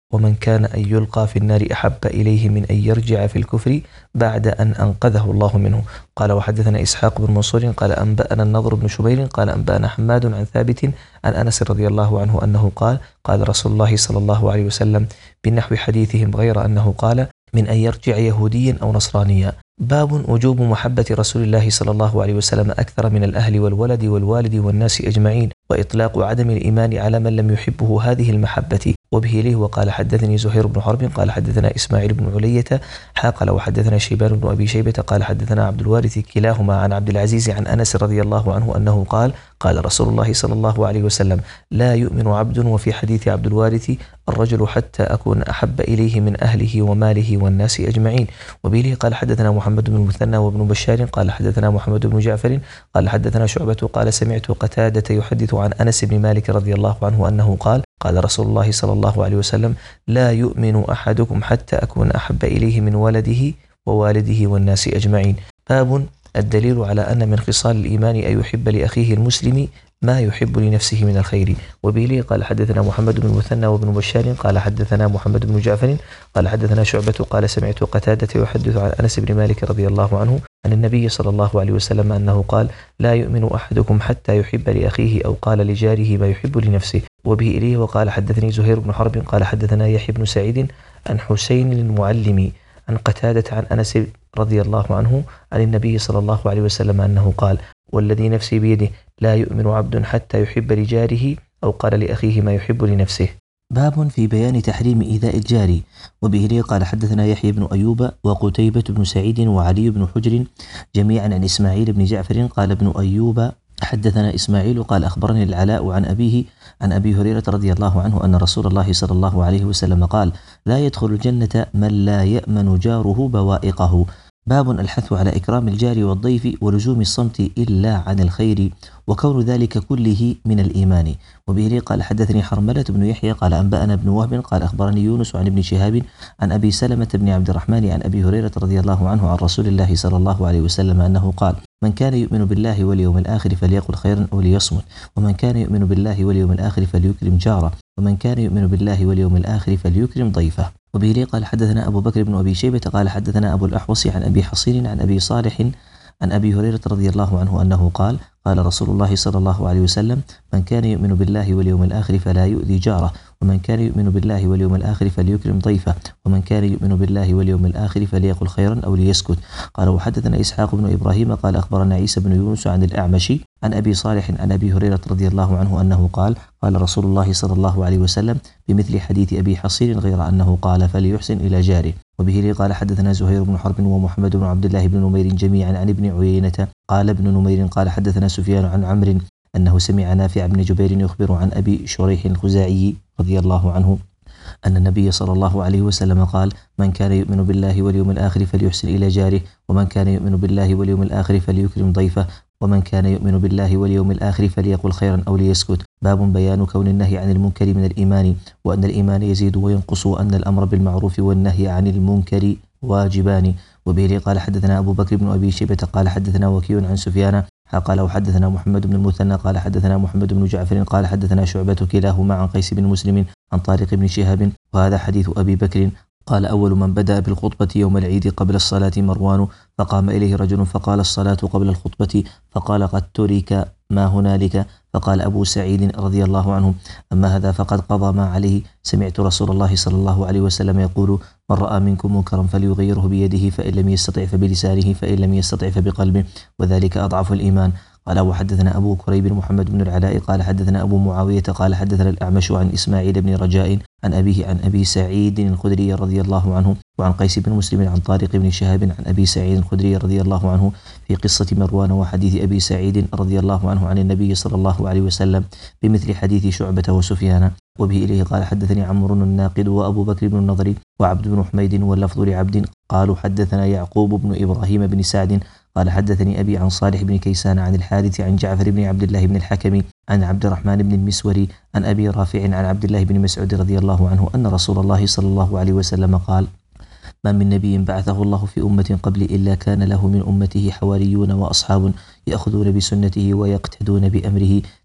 ومن كان أن يلقى في النار أحب إليه من أن يرجع في الكفر بعد أن أنقذه الله منه. قال وحدثنا إسحاق بن منصور قال أنبأنا النضر بن شبير قال أنبأنا حماد عن ثابت عن أنس رضي الله عنه أنه قال قال رسول الله صلى الله عليه وسلم بنحو حديثهم غير أنه قال من أن يرجع يهوديا أو نصرانيا. باب وجوب محبة رسول الله صلى الله عليه وسلم أكثر من الأهل والولد والوالد والناس أجمعين، وإطلاق عدم الإيمان على من لم يحبه هذه المحبة. وبه ليه وقال حدثني زهير بن حرب قال حدثنا إسماعيل بن علية حاقل وحدثنا شيبان بن أبي شيبة قال حدثنا عبد الوارث كلاهما عن عبد العزيز عن أنس رضي الله عنه أنه قال قال رسول الله صلى الله عليه وسلم لا يؤمن عبد، وفي حديث عبد الوارث الرجل حتى أكون أحب إليه من أهله وماله والناس أجمعين. وبه ليه قال حدثنا محمد بن المثنى وابن بشار قال حدثنا محمد بن جعفر قال حدثنا شعبة قال سمعت قتادة يحدث عن أنس بن مالك رضي الله عنه أنه قال قال رسول الله صلى الله عليه وسلم لا يؤمن أحدكم حتى أكون أحب إليه من ولده ووالده والناس أجمعين. باب الدليل على أن من خصال الإيمان أن يحب لأخيه المسلم ما يحب لنفسه من الخير. وبه ليه قال حدثنا محمد بن المثنى وابن بشار قال حدثنا محمد بن جعفر قال حدثنا شعبة قال سمعت قتادة يحدث عن أنس بن مالك رضي الله عنه عن النبي صلى الله عليه وسلم أنه قال لا يؤمن أحدكم حتى يحب لأخيه أو قال لجاره ما يحب لنفسه. وبه إليه وقال حدثني زهير بن حرب قال حدثنا يحيى بن سعيد عن حسين المعلمي عن قتادة عن أنس رضي الله عنه عن النبي صلى الله عليه وسلم أنه قال والذي نفسي بيده لا يؤمن عبد حتى يحب لجاره أو قال لأخيه ما يحب لنفسه. باب في بيان تحريم إيذاء الجار. وبه ليه قال حدثنا يحيى بن أيوب وقتيبة بن سعيد وعلي بن حجر جميعا عن إسماعيل بن جعفر قال ابن أيوب حدثنا إسماعيل قال أخبرني العلاء عن أبيه عن أبي هريرة رضي الله عنه أن رسول الله صلى الله عليه وسلم قال لا يدخل الجنة من لا يأمن جاره بوائقه. باب الحث على إكرام الجار والضيف ولزوم الصمت إلا عن الخير وكون ذلك كله من الإيمان. وبه ليه قال حدثني حرملة بن يحيى قال أنبأنا بن وهب قال أخبرني يونس عن ابن شهاب عن أبي سلمة بن عبد الرحمن عن أبي هريرة رضي الله عنه عن رسول الله صلى الله عليه وسلم أنه قال من كان يؤمن بالله واليوم الآخر فليقل خيرا أو ليصمت، ومن كان يؤمن بالله واليوم الآخر فليكرم جاره، ومن كان يؤمن بالله واليوم الآخر فليكرم ضيفه. وبه ليه قال حدثنا أبو بكر بن أبي شيبة قال حدثنا أبو الأحوص عن أبي حصين عن أبي صالح عن أبي هريرة رضي الله عنه أنه قال قال رسول الله صلى الله عليه وسلم من كان يؤمن بالله واليوم الآخر فلا يؤذي جاره، ومن كان يؤمن بالله واليوم الآخر فليكرم ضيفه، ومن كان يؤمن بالله واليوم الآخر فليقل خيرا أو ليسكت. قال وحدثنا إسحاق بن إبراهيم قال أخبرنا عيسى بن يونس عن الأعمش عن أبي صالح عن أبي هريرة رضي الله عنه أنه قال قال رسول الله صلى الله عليه وسلم بمثل حديث أبي حصير غير أنه قال فليحسن إلى جاره. وبه لي قال حدثنا زهير بن حرب ومحمد بن عبد الله بن نمير جميعا عن ابن عيينة قال ابن نمير قال حدثنا سفيان عن عمرو أنه سمع نافع بن جبير يخبر عن أبي شريح الخزاعي رضي الله عنه أن النبي صلى الله عليه وسلم قال من كان يؤمن بالله واليوم الآخر فليحسن إلى جاره، ومن كان يؤمن بالله واليوم الآخر فليكرم ضيفه، ومن كان يؤمن بالله واليوم الآخر فليقل خيرا أو ليسكت. باب بيان كون النهي عن المنكر من الإيمان، وأن الإيمان يزيد وينقص، وأن الأمر بالمعروف والنهي عن المنكر واجبان. وبه لي قال حدثنا أبو بكر بن أبي شيبة قال حدثنا وكيع عن سفيان قال وحدثنا محمد بن المثنى قال حدثنا محمد بن جعفر قال حدثنا شعبة كلاهما عن قيس بن مسلم عن طارق بن شهاب وهذا حديث أبي بكر قال أول من بدأ بالخطبة يوم العيد قبل الصلاة مروان، فقام إليه رجل فقال الصلاة قبل الخطبة، فقال قد ترك ما هنالك، فقال أبو سعيد رضي الله عنه أما هذا فقد قضى ما عليه، سمعت رسول الله صلى الله عليه وسلم يقول من رأى منكم منكرا فليغيره بيده، فإن لم يستطع فبلسانه، فإن لم يستطع فبقلبه، وذلك أضعف الإيمان. قال وحدثنا أبو كريب محمد بن العلاء قال حدثنا أبو معاوية قال حدثنا الأعمش عن إسماعيل بن رجاء عن أبيه عن أبي سعيد الخدري رضي الله عنه وعن قيس بن مسلم عن طارق بن شهاب عن أبي سعيد الخدري رضي الله عنه في قصة مروان وحديث أبي سعيد رضي الله عنه عن النبي صلى الله عليه وسلم بمثل حديث شعبة وسفيان. وبه إليه قال حدثني عمرو الناقد وأبو بكر بن النضر وعبد بن حميد واللفظ لعبد قالوا حدثنا يعقوب بن إبراهيم بن سعد قال حدثني أبي عن صالح بن كيسان عن الحارث عن جعفر بن عبد الله بن الحكم عن عبد الرحمن بن المسوري عن أبي رافع عن عبد الله بن مسعود رضي الله عنه أن رسول الله صلى الله عليه وسلم قال ما من نبي بعثه الله في أمة قبل إلا كان له من أمته حواريون وأصحاب يأخذون بسنته ويقتدون بأمره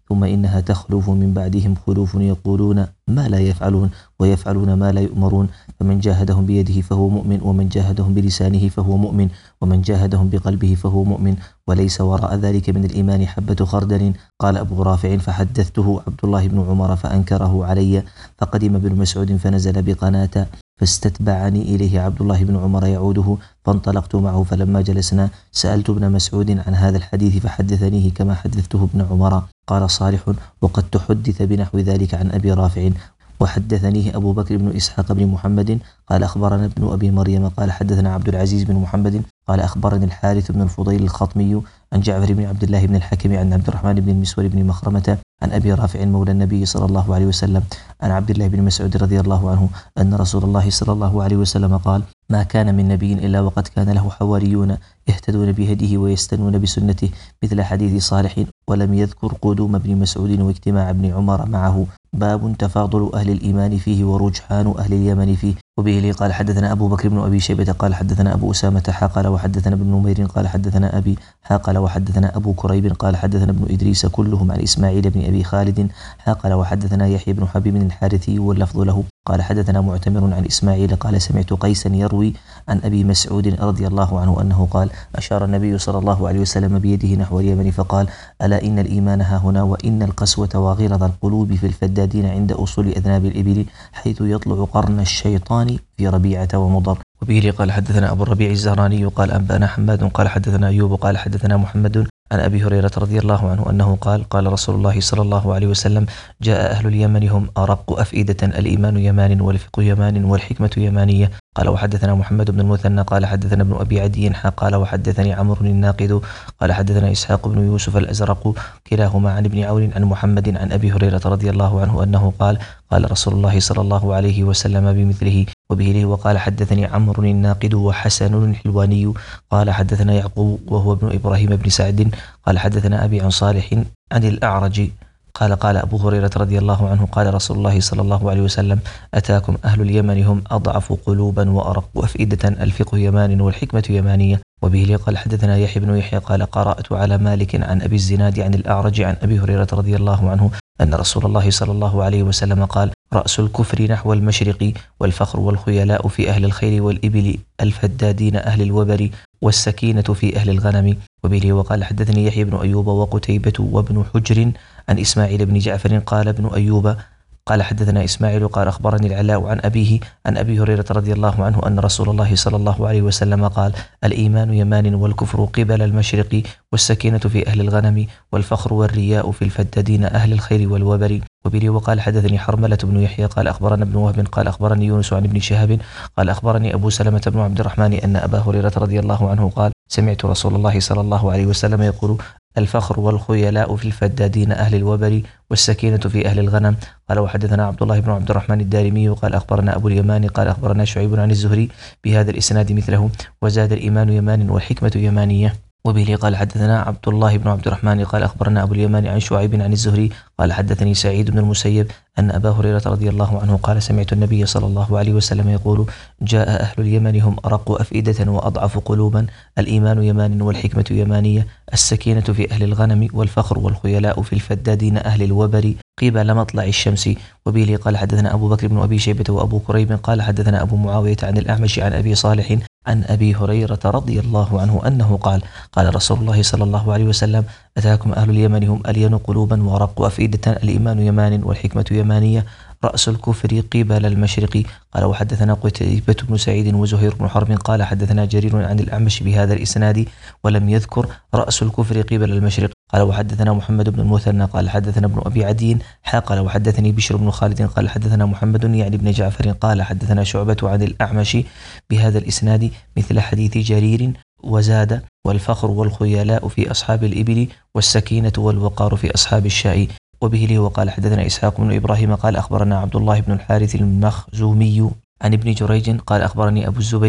ثم إنها تخلف من بعدهم خلوف يقولون ما لا يفعلون ويفعلون ما لا يؤمرون، فمن جاهدهم بيده فهو مؤمن، ومن جاهدهم بلسانه فهو مؤمن، ومن جاهدهم بقلبه فهو مؤمن، وليس وراء ذلك من الإيمان حبة خردل. قال أبو رافع: فحدثته عبد الله بن عمر فأنكره علي، فقدم ابن مسعود فنزل بقناة، فاستتبعني إليه عبد الله بن عمر يعوده، فانطلقت معه، فلما جلسنا سألت ابن مسعود عن هذا الحديث فحدثنيه كما حدثته ابن عمر. قال صالح: وقد تحدث بنحو ذلك عن أبي رافع. وحدثنيه أبو بكر بن إسحاق بن محمد قال أخبرنا ابن أبي مريم قال حدثنا عبد العزيز بن محمد قال أخبرني الحارث بن الفضيل الخطمي عن جعفر بن عبد الله بن الحكم عن عبد الرحمن بن المسور بن مخرمة عن أبي رافع مولى النبي صلى الله عليه وسلم عن عبد الله بن مسعود رضي الله عنه أن رسول الله صلى الله عليه وسلم قال: ما كان من نبي إلا وقد كان له حواريون يهتدون بهديه ويستنون بسنته، مثل حديث صالح. ولم يذكر قدوم ابن مسعود واجتماع ابن عمر معه. باب تفاضل أهل الإيمان فيه ورجحان أهل اليمن فيه. وبه قال حدثنا أبو بكر بن أبي شيبة قال حدثنا أبو أسامة حاقل وحدثنا ابن نمير قال حدثنا أبي حاقل وحدثنا أبو كريب قال حدثنا ابن إدريس كلهم عن إسماعيل بن أبي خالد حاقل وحدثنا يحيى بن حبيب الحارثي واللفظ له قال حدثنا معتمر عن إسماعيل قال سمعت قيسا يروي عن أبي مسعود رضي الله عنه أنه قال: أشار النبي صلى الله عليه وسلم بيده نحو اليمن فقال: ألا إن الإيمان ها هنا، وإن القسوة وغلظ القلوب في الفدادين عند أصول أذناب الإبل، حيث يطلع قرن الشيطان في ربيعة ومضر. وبه قال حدثنا أبو الربيع الزهراني قال أنبأنا حماد قال حدثنا أيوب قال حدثنا محمد عن أبي هريرة رضي الله عنه أنه قال: قال رسول الله صلى الله عليه وسلم: جاء أهل اليمن هم أرق أفئدة، الإيمان يمان والفقه يمان والحكمة يمانية. قال وحدثنا محمد بن المثنى قال حدثنا ابن أبي عدي قال وحدثني عمرو الناقد قال حدثنا إسحاق بن يوسف الأزرق كلاهما عن ابن عون عن محمد عن أبي هريرة رضي الله عنه أنه قال: قال رسول الله صلى الله عليه وسلم بمثله. وبه وقال حدثني عمرو الناقد وحسن الحلواني قال حدثنا يعقوب وهو ابن إبراهيم بن سعد قال حدثنا أبي عن صالح عن الأعرج قال: قال أبو هريرة رضي الله عنه قال رسول الله صلى الله عليه وسلم: أتاكم أهل اليمن هم أضعف قلوبا وأرق أفئدة، الفقه يمان والحكمة يمانية. وبه قال حدثنا يحيى بن يحيى قال قرأت على مالك عن أبي الزناد عن الأعرج عن أبي هريرة رضي الله عنه أن رسول الله صلى الله عليه وسلم قال: رأس الكفر نحو المشرق، والفخر والخيلاء في أهل الخيل والإبل، الفدادين أهل الوبر، والسكينة في أهل الغنم. وبه وقال حدثني يحيى بن أيوب وقتيبة وابن حجر عن إسماعيل بن جعفر قال ابن أيوب قال حدثنا إسماعيل قال أخبرني العلاء عن أبيه عن أبي هريرة رضي الله عنه أن رسول الله صلى الله عليه وسلم قال: الإيمان يمان والكفر قبل المشرق، والسكينة في أهل الغنم، والفخر والرياء في الفدادين أهل الخير والوبر. وبه وقال حدثني حرملة بن يحيى قال أخبرنا ابن وهب قال أخبرني يونس عن ابن شهاب قال أخبرني أبو سلمة بن عبد الرحمن أن أبا هريرة رضي الله عنه قال: سمعت رسول الله صلى الله عليه وسلم يقول: الفخر والخيلاء في الفدادين أهل الوبر، والسكينة في أهل الغنم. قال وحدثنا عبد الله بن عبد الرحمن الدارمي قال أخبرنا أبو اليمان قال أخبرنا شعيب عن الزهري بهذا الإسناد مثله، وزاد: الإيمان يمان والحكمة يمانية. وبه قال حدثنا عبد الله بن عبد الرحمن قال أخبرنا أبو اليمان عن شعيب عن الزهري قال حدثني سعيد بن المسيب أن أبا هريرة رضي الله عنه قال: سمعت النبي صلى الله عليه وسلم يقول: جاء أهل اليمن هم أرق أفئدة وأضعف قلوبا، الإيمان يمان والحكمة يمانية، السكينة في أهل الغنم، والفخر والخيلاء في الفدادين أهل الوبر قبل مطلع الشمس. وبه قال حدثنا أبو بكر بن أبي شيبة وأبو كريب قال حدثنا أبو معاوية عن الأعمش عن أبي صالح عن أبي هريرة رضي الله عنه أنه قال: قال رسول الله صلى الله عليه وسلم: أتاكم أهل اليمن هم ألين قلوبا وأرق أفئدة، الإيمان يمان والحكمة يمانية، رأس الكفر قبل المشرق. قال وحدثنا قتيبة بن سعيد وزهير بن حرب قال حدثنا جرير عن الأعمش بهذا الإسناد ولم يذكر رأس الكفر قبل المشرق. قال وحدثنا محمد بن المثنى قال حدثنا ابن أبي عدي قال وحدثني بشر بن خالد قال حدثنا محمد يعني بن جعفر قال حدثنا شعبة عن الأعمش بهذا الإسناد مثل حديث جرير، وزاد: والفخر والخيلاء في أصحاب الإبل، والسكينة والوقار في أصحاب الشاء. وبه له وقال حدثنا إسحاق بن إبراهيم قال أخبرنا عبد الله بن الحارث المخزومي عن ابن جريج قال أخبرني أبو الزبير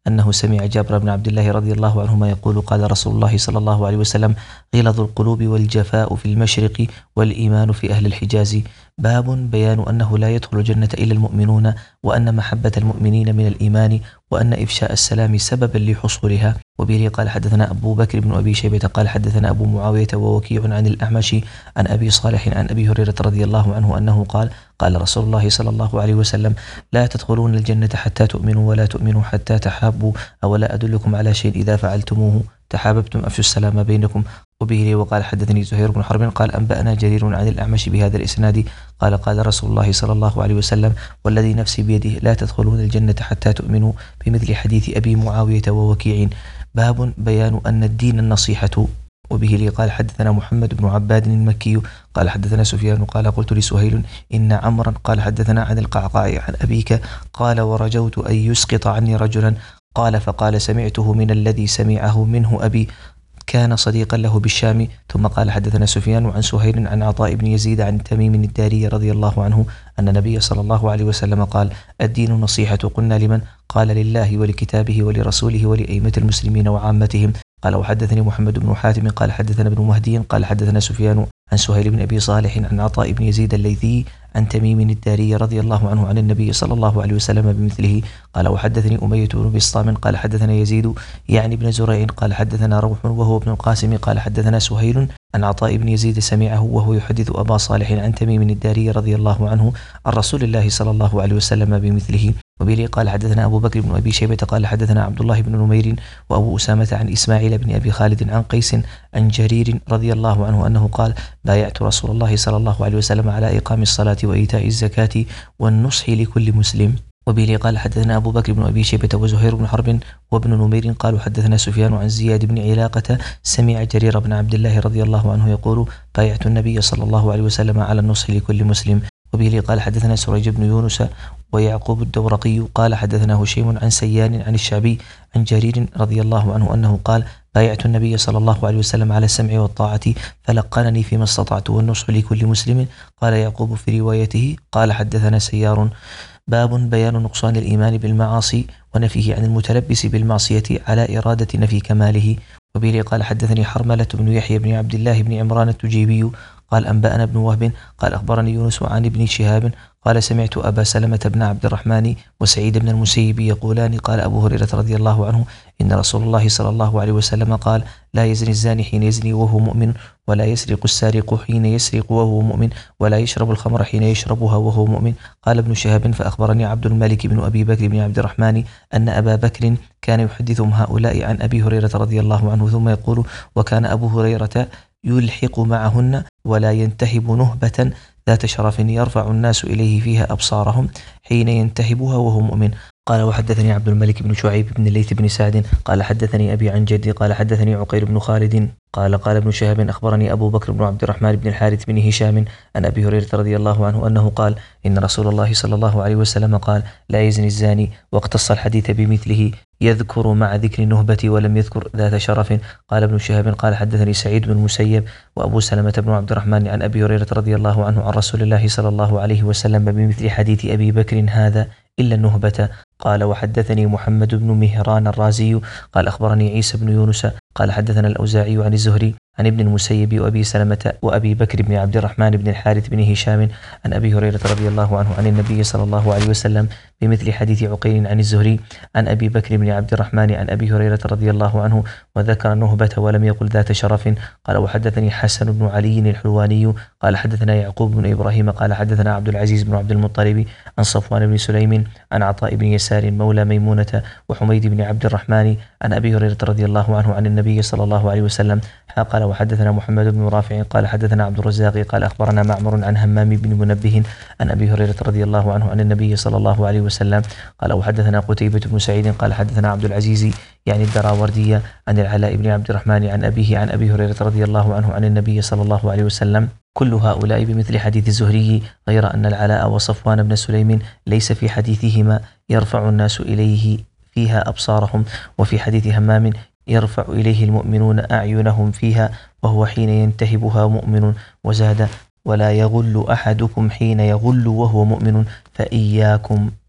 أنه سمع جابر بن عبد الله رضي الله عنهما يقول قال رسول الله صلى الله عليه وسلم غلظ القلوب والجفاء في المشرق والإيمان في أهل الحجاز. باب بيان أنه لا يدخل الجنة إلا المؤمنون، وأن محبة المؤمنين من الإيمان، وأن إفشاء السلام سببا لحصولها. وبه قال حدثنا أبو بكر بن أبي شيبة قال حدثنا أبو معاوية ووكيع عن الأعمش عن أبي صالح عن أبي هريرة رضي الله عنه أنه قال قال رسول الله صلى الله عليه وسلم لا تدخلون الجنة حتى تؤمنوا ولا تؤمنوا حتى تحابوا، أولا أدلكم على شيء إذا فعلتموه تحاببتم أفشوا السلام بينكم. وبه وقال حدثني زهير بن حرب قال أنبأنا جرير عن الأعمش بهذا الإسناد قال قال رسول الله صلى الله عليه وسلم والذي نفسي بيده لا تدخلون الجنة حتى تؤمنوا، بمثل حديث أبي معاوية ووكيع. باب بيان أن الدين النصيحة. وبه لي قال حدثنا محمد بن عباد المكي قال حدثنا سفيان قال قلت لسهيل إن عمرا قال حدثنا عن القعقاع عن أبيك قال ورجوت أن يسقط عني رجلا قال فقال سمعته من الذي سمعه منه أبي كان صديقا له بالشام. ثم قال حدثنا سفيان عن سهيل عن عطاء بن يزيد عن تميم الداري رضي الله عنه أن النبي صلى الله عليه وسلم قال الدين النصيحة. قلنا لمن؟ قال لله ولكتابه ولرسوله ولأئمة المسلمين وعامتهم. قال وحدثني محمد بن حاتم قال حدثنا ابن مهدي قال حدثنا سفيان عن سهيل بن أبي صالح عن عطاء بن يزيد الليثي عن تميم الداري رضي الله عنه عن النبي صلى الله عليه وسلم بمثله. قال وحدثني أمية بن بسطام قال حدثنا يزيد يعني ابن زريع قال حدثنا روح وهو ابن القاسم قال حدثنا سهيل عن عطاء بن يزيد سمعه وهو يحدث أبا صالح عن تميم الداري رضي الله عنه عن رسول الله صلى الله عليه وسلم بمثله. وبه قال حدثنا أبو بكر بن أبي شيبة قال حدثنا عبد الله بن نمير وأبو أسامة عن إسماعيل بن أبي خالد عن قيس عن جرير رضي الله عنه أنه قال بايعت رسول الله صلى الله عليه وسلم على إقام الصلاة وإيتاء الزكاة والنصح لكل مسلم. وبه قال حدثنا أبو بكر بن أبي شيبة وزهير بن حرب وابن نمير قالوا حدثنا سفيان عن زياد بن علاقة سمع جرير بن عبد الله رضي الله عنه يقول بايعت النبي صلى الله عليه وسلم على النصح لكل مسلم. وبه قال حدثنا سريج بن يونس ويعقوب الدورقي قال حدثنا هشيم عن سيان عن الشعبي عن جرير رضي الله عنه أنه قال بايعت النبي صلى الله عليه وسلم على السمع والطاعة فلقنني فيما استطعت والنصح لكل مسلم. قال يعقوب في روايته قال حدثنا سيار. باب بيان نقصان الإيمان بالمعاصي ونفيه عن المتلبس بالمعصية على إرادة نفي كماله. وبه قال حدثني حرملة بن يحيى بن عبد الله بن عمران التجيبي قال أنبأنا ابن وهب قال أخبرني يونس عن ابن شهاب قال سمعت أبا سلمة بن عبد الرحمن وسعيد بن المسيب يقولان قال أبو هريرة رضي الله عنه إن رسول الله صلى الله عليه وسلم قال لا يزني الزاني حين يزني وهو مؤمن، ولا يسرق السارق حين يسرق وهو مؤمن، ولا يشرب الخمر حين يشربها وهو مؤمن. قال ابن شهاب فأخبرني عبد الملك بن أبي بكر بن عبد الرحمن أن أبا بكر كان يحدثهم هؤلاء عن أبي هريرة رضي الله عنه ثم يقول وكان أبو هريرة يلحق معهن ولا ينتهب نهبة ذات شرف يرفع الناس إليه فيها أبصارهم حين ينتهبها وهو مؤمن. قال وحدثني عبد الملك بن شعيب بن الليث بن سعد قال حدثني أبي عن جدي قال حدثني عقيل بن خالد قال قال ابن شهاب أخبرني أبو بكر بن عبد الرحمن بن الحارث بن هشام عن أبي هريرة رضي الله عنه أنه قال إن رسول الله صلى الله عليه وسلم قال لا يزني الزاني، واقتص الحديث بمثله يذكر مع ذكر النهبة ولم يذكر ذات شرف. قال ابن شهاب قال حدثني سعيد بن المسيب وأبو سلمة بن عبد الرحمن عن أبي هريرة رضي الله عنه عن رسول الله صلى الله عليه وسلم بمثل حديث أبي بكر هذا إلا النهبة. قال وحدثني محمد بن مهران الرازي قال أخبرني عيسى بن يونس قال حدثنا الأوزاعي عن الزهري عن ابن المسيب وأبي سلمة وأبي بكر بن عبد الرحمن بن الحارث بن هشام عن أبي هريرة رضي الله عنه عن النبي صلى الله عليه وسلم بمثل حديث عقيل عن الزهري عن أبي بكر بن عبد الرحمن عن أبي هريرة رضي الله عنه وذكر النهبة ولم يقل ذات شرف. قال وحدثني حسن بن علي الحلواني قال حدثنا يعقوب بن إبراهيم قال حدثنا عبد العزيز بن عبد المطلب عن صفوان بن سليم عن عطاء بن يسار مولى ميمونة وحميد بن عبد الرحمن عن أبي هريرة رضي الله عنه عن النبي صلى الله عليه وسلم. قال وحدثنا محمد بن رافع قال حدثنا عبد الرزاق قال أخبرنا معمر عن همام بن منبه عن أبي هريرة رضي الله عنه عن النبي صلى الله عليه وسلم. قال وحدثنا قتيبة بن سعيد قال حدثنا عبد العزيز يعني الدراوردية عن العلاء بن عبد الرحمن عن أبيه عن أبي هريرة رضي الله عنه عن النبي صلى الله عليه وسلم. كل هؤلاء بمثل حديث الزهري غير أن العلاء وصفوان بن سليم ليس في حديثهما يرفع الناس إليه فيها أبصارهم، وفي حديث همام يرفع إليه المؤمنون أعينهم فيها وهو حين ينتهبها مؤمن. وزاد ولا يغل أحدكم حين يغل وهو مؤمن فإياكم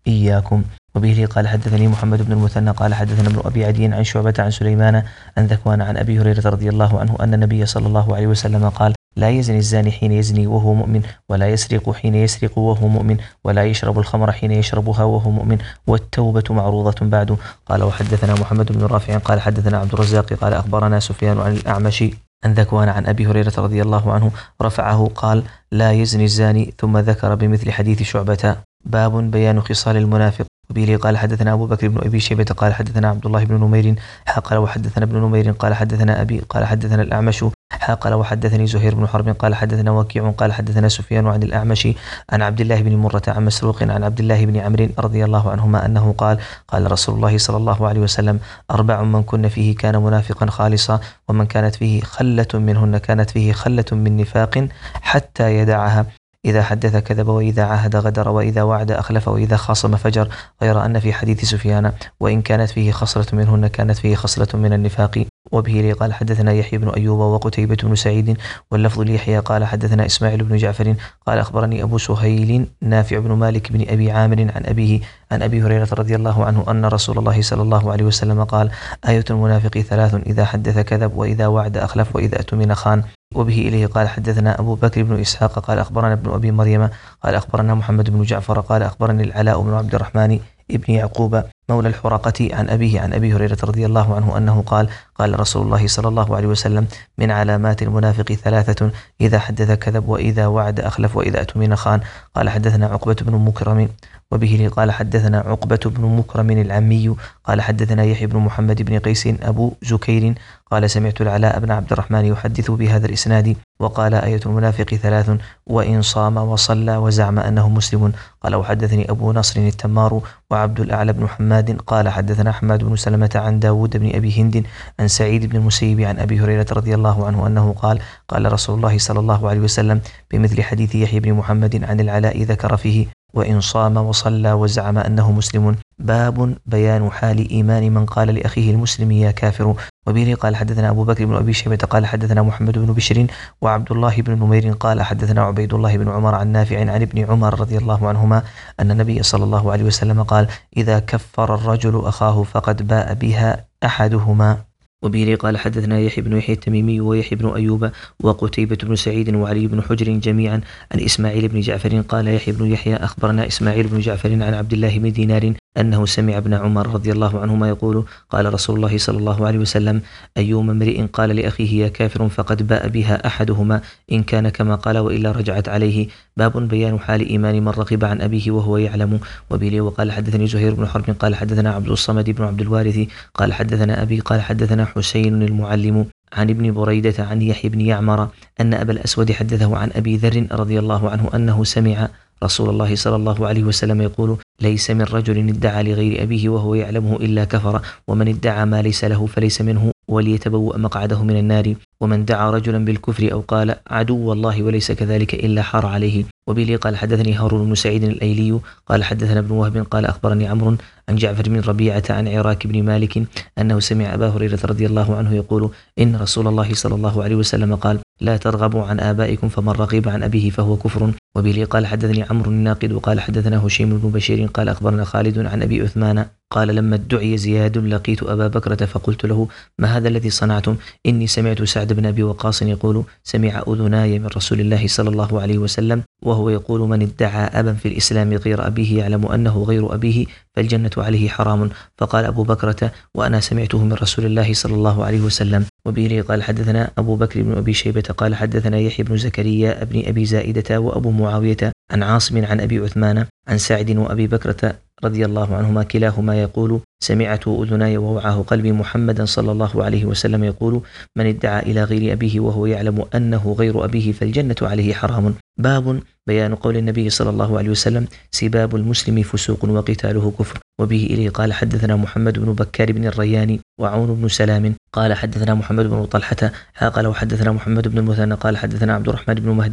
إياكم. وبه قال حدثني محمد بن المثنى قال حدثنا ابن أبي عدي عن شعبة عن سليمان عن ذكوان عن أبي هريرة رضي الله عنه أن النبي صلى الله عليه وسلم قال لا يزني الزاني حين يزني وهو مؤمن، ولا يسرق حين يسرق وهو مؤمن، ولا يشرب الخمر حين يشربها وهو مؤمن، والتوبة معروضة بعد. قال وحدثنا محمد بن رافع قال حدثنا عبد الرزاق قال أخبرنا سفيان عن الأعمش عن ذكوان عن أبي هريرة رضي الله عنه رفعه قال لا يزني الزاني، ثم ذكر بمثل حديث شعبة. باب بيان خصال المنافق. وبه قال حدثنا أبو بكر بن أبي شيبة قال حدثنا عبد الله بن نمير قال وحدثنا ابن نمير قال حدثنا أبي قال حدثنا الأعمش قال وحدثني زهير بن حرب قال حدثنا وكيع قال حدثنا سفيان عن الأعمش عن عبد الله بن مرة عن مسروق عن عبد الله بن عمرو رضي الله عنهما أنه قال قال رسول الله صلى الله عليه وسلم أربع من كن فيه كان منافقا خالصا، ومن كانت فيه خلة منهن كانت فيه خلة من نفاق حتى يدعها، إذا حدث كذب، وإذا عاهد غدر، وإذا وعد أخلف، وإذا خاصم فجر، غير أن في حديث سفيان وإن كانت فيه خصلة منهن كانت فيه خصلة من النفاق. وبه قال حدثنا يحيى بن أيوب وقتيبة بن سعيد واللفظ ليحيى قال حدثنا إسماعيل بن جعفر قال أخبرني أبو سهيل نافع بن مالك بن أبي عامر عن أبيه عن أبي هريرة رضي الله عنه أن رسول الله صلى الله عليه وسلم قال آية المنافق ثلاث: إذا حدث كذب، وإذا وعد أخلف، وإذا اؤتمن خان. وبه إليه قال حدثنا أبو بكر بن إسحاق قال أخبرنا ابن أبي مريم قال أخبرنا محمد بن جعفر قال أخبرني العلاء بن عبد الرحمن ابن يعقوب مولى الحرقة عن أبيه عن أبي هريرة رضي الله عنه أنه قال قال رسول الله صلى الله عليه وسلم من علامات المنافق ثلاثة: إذا حدث كذب، وإذا وعد أخلف، وإذا اؤتمن خان. قال حدثنا عقبة بن مكرم. وبه قال حدثنا عقبة بن مكرم العمي قال حدثنا يحيى بن محمد بن قيس أبو زكير قال سمعت العلاء بن عبد الرحمن يحدث بهذا الإسناد وقال آية المنافق ثلاث: وإن صام وصلى وزعم أنه مسلم. قال وحدثني أبو نصر التمار وعبد الأعلى بن حماد قال حدثنا حماد بن سلمة عن داود بن أبي هند عن سعيد بن المسيب عن أبي هريرة رضي الله عنه أنه قال قال رسول الله صلى الله عليه وسلم بمثل حديث يحيى بن محمد عن العلاء ذكر فيه: وإن صام وصلى وزعم أنه مسلم. باب بيان حال إيمان من قال لأخيه المسلم يا كافر. وبه قال حدثنا أبو بكر بن أبي شيبة قال حدثنا محمد بن بشر وعبد الله بن نمير قال حدثنا عبيد الله بن عمر عن نافع عن ابن عمر رضي الله عنهما أن النبي صلى الله عليه وسلم قال: إذا كفر الرجل أخاه فقد باء بها أحدهما. وبه قال حدثنا يحيى بن يحيى التميمي ويحيى بن أيوب وقتيبة بن سعيد وعلي بن حجر جميعا عن إسماعيل بن جعفر قال يحيى بن يحيى أخبرنا إسماعيل بن جعفر عن عبد الله بن دينار أنه سمع ابن عمر رضي الله عنهما يقول: قال رسول الله صلى الله عليه وسلم: أيما امرئ قال لأخيه يا كافر فقد باء بها أحدهما، إن كان كما قال وإلا رجعت عليه. باب بيان حال إيمان من رغب عن أبيه وهو يعلم. وبه وقال حدثني زهير بن حرب قال حدثنا عبد الصمد بن عبد الوارث قال حدثنا أبي قال حدثنا حسين المعلم عن ابن بريدة عن يحيى بن يعمر أن أبا الأسود حدثه عن أبي ذر رضي الله عنه أنه سمع رسول الله صلى الله عليه وسلم يقول: ليس من رجل ادعى لغير أبيه وهو يعلمه إلا كفر، ومن ادعى ما ليس له فليس منه وليتبوأ مقعده من النار، ومن دعا رجلا بالكفر أو قال عدو الله وليس كذلك إلا حار عليه. وبه قال حدثني هارون بن سعيد الأيلي قال حدثنا ابن وهب قال أخبرني عمرو عن جعفر بن ربيعة عن عراك بن مالك أنه سمع أبا هريرة رضي الله عنه يقول: إن رسول الله صلى الله عليه وسلم قال: لا ترغبوا عن آبائكم، فمن رغب عن أبيه فهو كفر. وبه قال حدثني عمرو الناقد وقال حدثنا هشيم بن بشير قال أخبرنا خالد عن أبي عثمان قال: لما ادعي زياد لقيت أبا بكرة فقلت له: ما هذا الذي صنعتم؟ إني سمعت سعد بن أبي وقاص يقول: سمع أذناي من رسول الله صلى الله عليه وسلم وهو يقول: من ادعى أبا في الإسلام غير أبيه يعلم أنه غير أبيه فالجنة عليه حرام. فقال أبو بكرة: وأنا سمعته من رسول الله صلى الله عليه وسلم. وبه قال حدثنا أبو بكر بن أبي شيبة قال حدثنا يحيى بن زكريا ابن أبي زائدة وأبو معاوية عن عاصم عن أبي عثمان عن سعد وأبي بكرة رضي الله عنهما كلاهما يقول: سمعت أذناي ووعاه قلبي محمدا صلى الله عليه وسلم يقول: من ادعى إلى غير أبيه وهو يعلم أنه غير أبيه فالجنة عليه حرام. باب بيان قول النبي صلى الله عليه وسلم: سباب المسلم فسوق وقتاله كفر. وبه إليه قال حدثنا محمد بن بكار بن الريان وعون بن سلام قال حدثنا محمد بن طلحة قال وحدثنا محمد بن المثنى قال حدثنا عبد الرحمن بن مهدي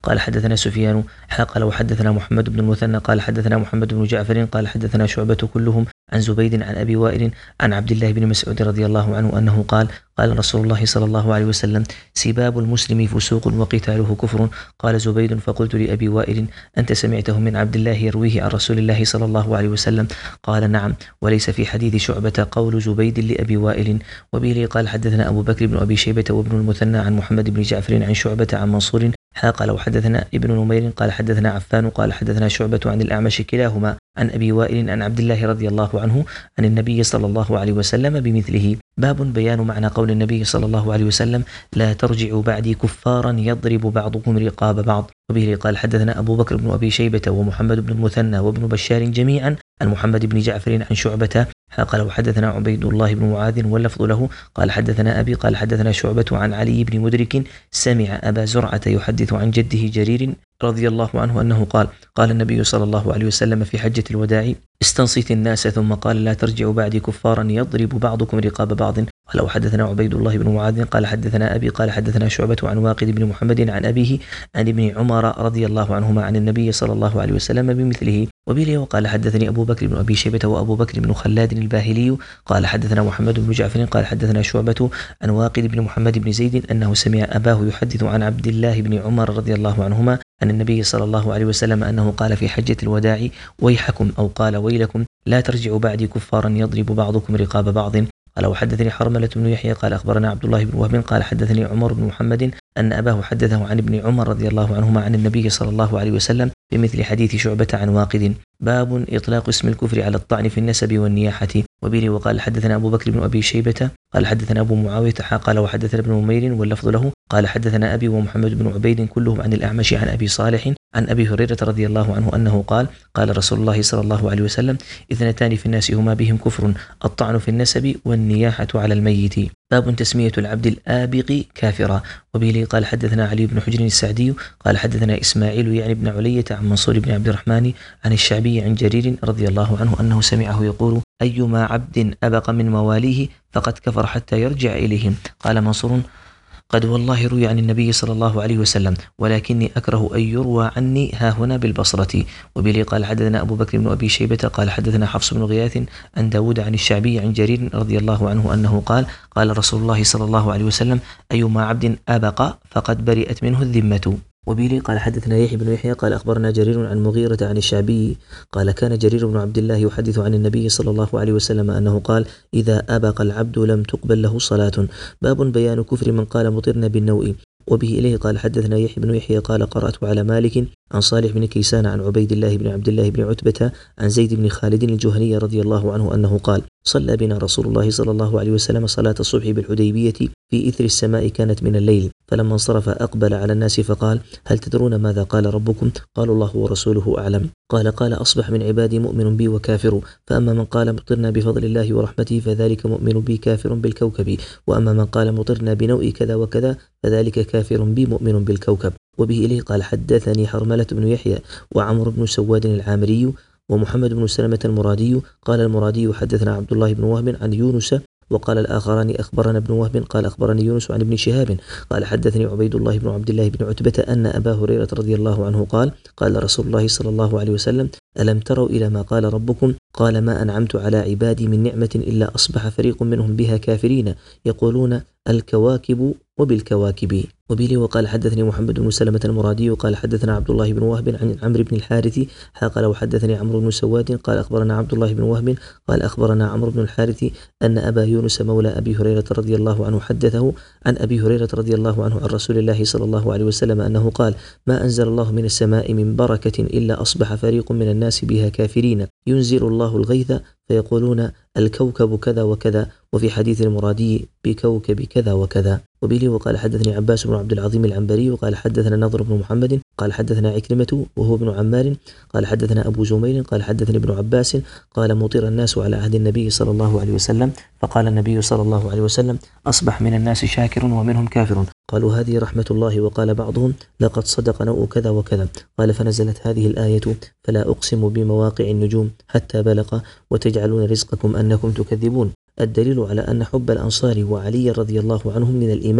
قال حدثنا سفيان قال وحدثنا محمد بن المثنى قال حدثنا محمد بن جعفر قال حدثنا شعبة كلهم عن زبيد عن أبي وائل عن عبد الله بن مسعود رضي الله عنه أنه قال قال رسول الله صلى الله عليه وسلم سباب المسلم فسوق وقتاله كفر. قال زبيد فقلت لأبي وائل أنت سمعته من عبد الله يرويه عن رسول الله صلى الله عليه وسلم؟ قال نعم، وليس في حديث شعبة قول زبيد لأبي وائل. وبه قال حدثنا أبو بكر بن أبي شيبة وابن المثنى عن محمد بن جعفر عن شعبة عن منصور قال وحدثنا ابن نمير قال حدثنا عفان قال حدثنا شعبة عن الأعمش كلاهما عن أبي وائل عن عبد الله رضي الله عنه عن النبي صلى الله عليه وسلم بمثله. باب بيان معنى قول النبي صلى الله عليه وسلم لا ترجعوا بعدي كفارا يضرب بعضكم رقاب بعض. وبه قال حدثنا أبو بكر بن أبي شيبة ومحمد بن المثنى وابن بشار جميعا عن محمد بن جعفر عن شعبة قال وحدثنا عبيد الله بن معاذ واللفظ له قال حدثنا أبي قال حدثنا شعبة عن علي بن مدرك سمع أبا زرعة يحدث عن جده جرير رضي الله عنه أنه قال قال النبي صلى الله عليه وسلم في حجة الوداع استنصت الناس ثم قال لا ترجعوا بعدي كفارا يضرب بعضكم رقاب بعض. قال وحدثنا عبيد الله بن معاذ قال حدثنا أبي قال حدثنا شعبة عن واقد بن محمد عن أبيه عن ابن عمر رضي الله عنهما عن النبي صلى الله عليه وسلم بمثله. وبه وقال حدثني أبو بكر بن أبي شيبة وأبو بكر بن خلاد الباهلي قال حدثنا محمد بن جعفر قال حدثنا شعبة عن واقد بن محمد بن زيد أنه سمع أباه يحدث عن عبد الله بن عمر رضي الله عنهما عن النبي صلى الله عليه وسلم أنه قال في حجة الوداع ويحكم أو قال ويلكم لا ترجعوا بعدي كفارا يضرب بعضكم رقاب بعض. قال وحدثني حرملة بن يحيى قال أخبرنا عبد الله بن وهب قال حدثني عمر بن محمد أن أباه حدثه عن ابن عمر رضي الله عنهما عن النبي صلى الله عليه وسلم بمثل حديث شعبة عن واقد. باب إطلاق اسم الكفر على الطعن في النسب والنياحة. وبه وقال حدثنا أبو بكر بن أبي شيبة قال حدثنا أبو معاوية قال وحدثنا ابن نمير واللفظ له قال حدثنا أبي ومحمد بن عبيد كلهم عن الأعمش عن أبي صالح عن أبي هريرة رضي الله عنه أنه قال قال رسول الله صلى الله عليه وسلم اثنتان في الناس هما بهم كفر الطعن في النسب والنياحة على الميت. باب تسمية العبد الآبق كافرا. وبه قال حدثنا علي بن حجر السعدي قال حدثنا إسماعيل يعني بن علية عن منصور بن عبد الرحمن عن الشعبي عن جرير رضي الله عنه أنه سمعه يقول أيما عبد أبق من مواليه فقد كفر حتى يرجع إليهم. قال منصور قد والله روي عن النبي صلى الله عليه وسلم ولكني أكره أن يروى عني ها هنا بالبصرة. وبه قال حدثنا أبو بكر بن أبي شيبة قال حدثنا حفص بن غياث عن داود عن الشعبي عن جرير رضي الله عنه أنه قال قال رسول الله صلى الله عليه وسلم أيما عبد أبق فقد برئت منه الذمة. وبه قال حدثنا يحيى بن يحيى قال أخبرنا جرير عن مغيرة عن الشعبي قال كان جرير بن عبد الله يحدث عن النبي صلى الله عليه وسلم أنه قال إذا أبق العبد لم تقبل له صلاة. باب بيان كفر من قال مطرنا بالنوء. وبه إليه قال حدثنا يحيى بن يحيى قال قرأت على مالك عن صالح بن كيسان عن عبيد الله بن عبد الله بن عتبة عن زيد بن خالد الجهني رضي الله عنه أنه قال صلى بنا رسول الله صلى الله عليه وسلم صلاة الصبح بالحديبية في إثر السماء كانت من الليل فلما انصرف أقبل على الناس فقال هل تدرون ماذا قال ربكم؟ قالوا الله ورسوله أعلم. قال قال أصبح من عبادي مؤمن بي وكافر فأما من قال مطرنا بفضل الله ورحمته فذلك مؤمن بي كافر بالكوكب وأما من قال مطرنا بنوء كذا وكذا فذلك كافر بي مؤمن بالكوكب. وبه إليه قال حدثني حرملة بن يحيى وعمر بن سواد العامري ومحمد بن سلمة المرادي قال المرادي حدثنا عبد الله بن وهب عن يونس وقال الآخران أخبرنا ابن وهب قال أخبرني يونس عن ابن شهاب قال حدثني عبيد الله بن عبد الله بن عتبة أن أبا هريرة رضي الله عنه قال قال رسول الله صلى الله عليه وسلم ألم تروا إلى ما قال ربكم؟ قال ما أنعمت على عبادي من نعمة إلا أصبح فريق منهم بها كافرين يقولون الكواكب وبالكواكب. وبه وقال حدثني محمد بن سلمة المرادي قال حدثنا عبد الله بن وهب عن عمرو بن الحارث قال وحدثني عمرو بن سواد قال أخبرنا عبد الله بن وهب قال أخبرنا عمرو بن الحارث أن أبا يونس مولى أبي هريرة رضي الله عنه حدثه عن أبي هريرة رضي الله عنه عن رسول الله صلى الله عليه وسلم أنه قال ما أنزل الله من السماء من بركة إلا أصبح فريق من الناس بها كافرين ينزل الله الغيث فيقولون الكوكب كذا وكذا وفي حديث المرادي بكوكب كذا وكذا. وبه وقال حدثني عباس بن عبد العظيم العنبري وقال حدثنا نضر بن محمد قال حدثنا عكرمة وهو ابن عمار قال حدثنا أبو زميل قال حدثني ابن عباس قال مطر الناس على عهد النبي صلى الله عليه وسلم فقال النبي صلى الله عليه وسلم أصبح من الناس شاكر ومنهم كافر قالوا هذه رحمة الله وقال بعضهم لقد صدق نوء كذا وكذا قال فنزلت هذه الآية فلا أقسم بمواقع النجوم حتى بلغ وتجعلون رزقكم أنكم تكذبون. الدليل على أن حب الأنصار وعلي رضي الله عنهم من الإيمان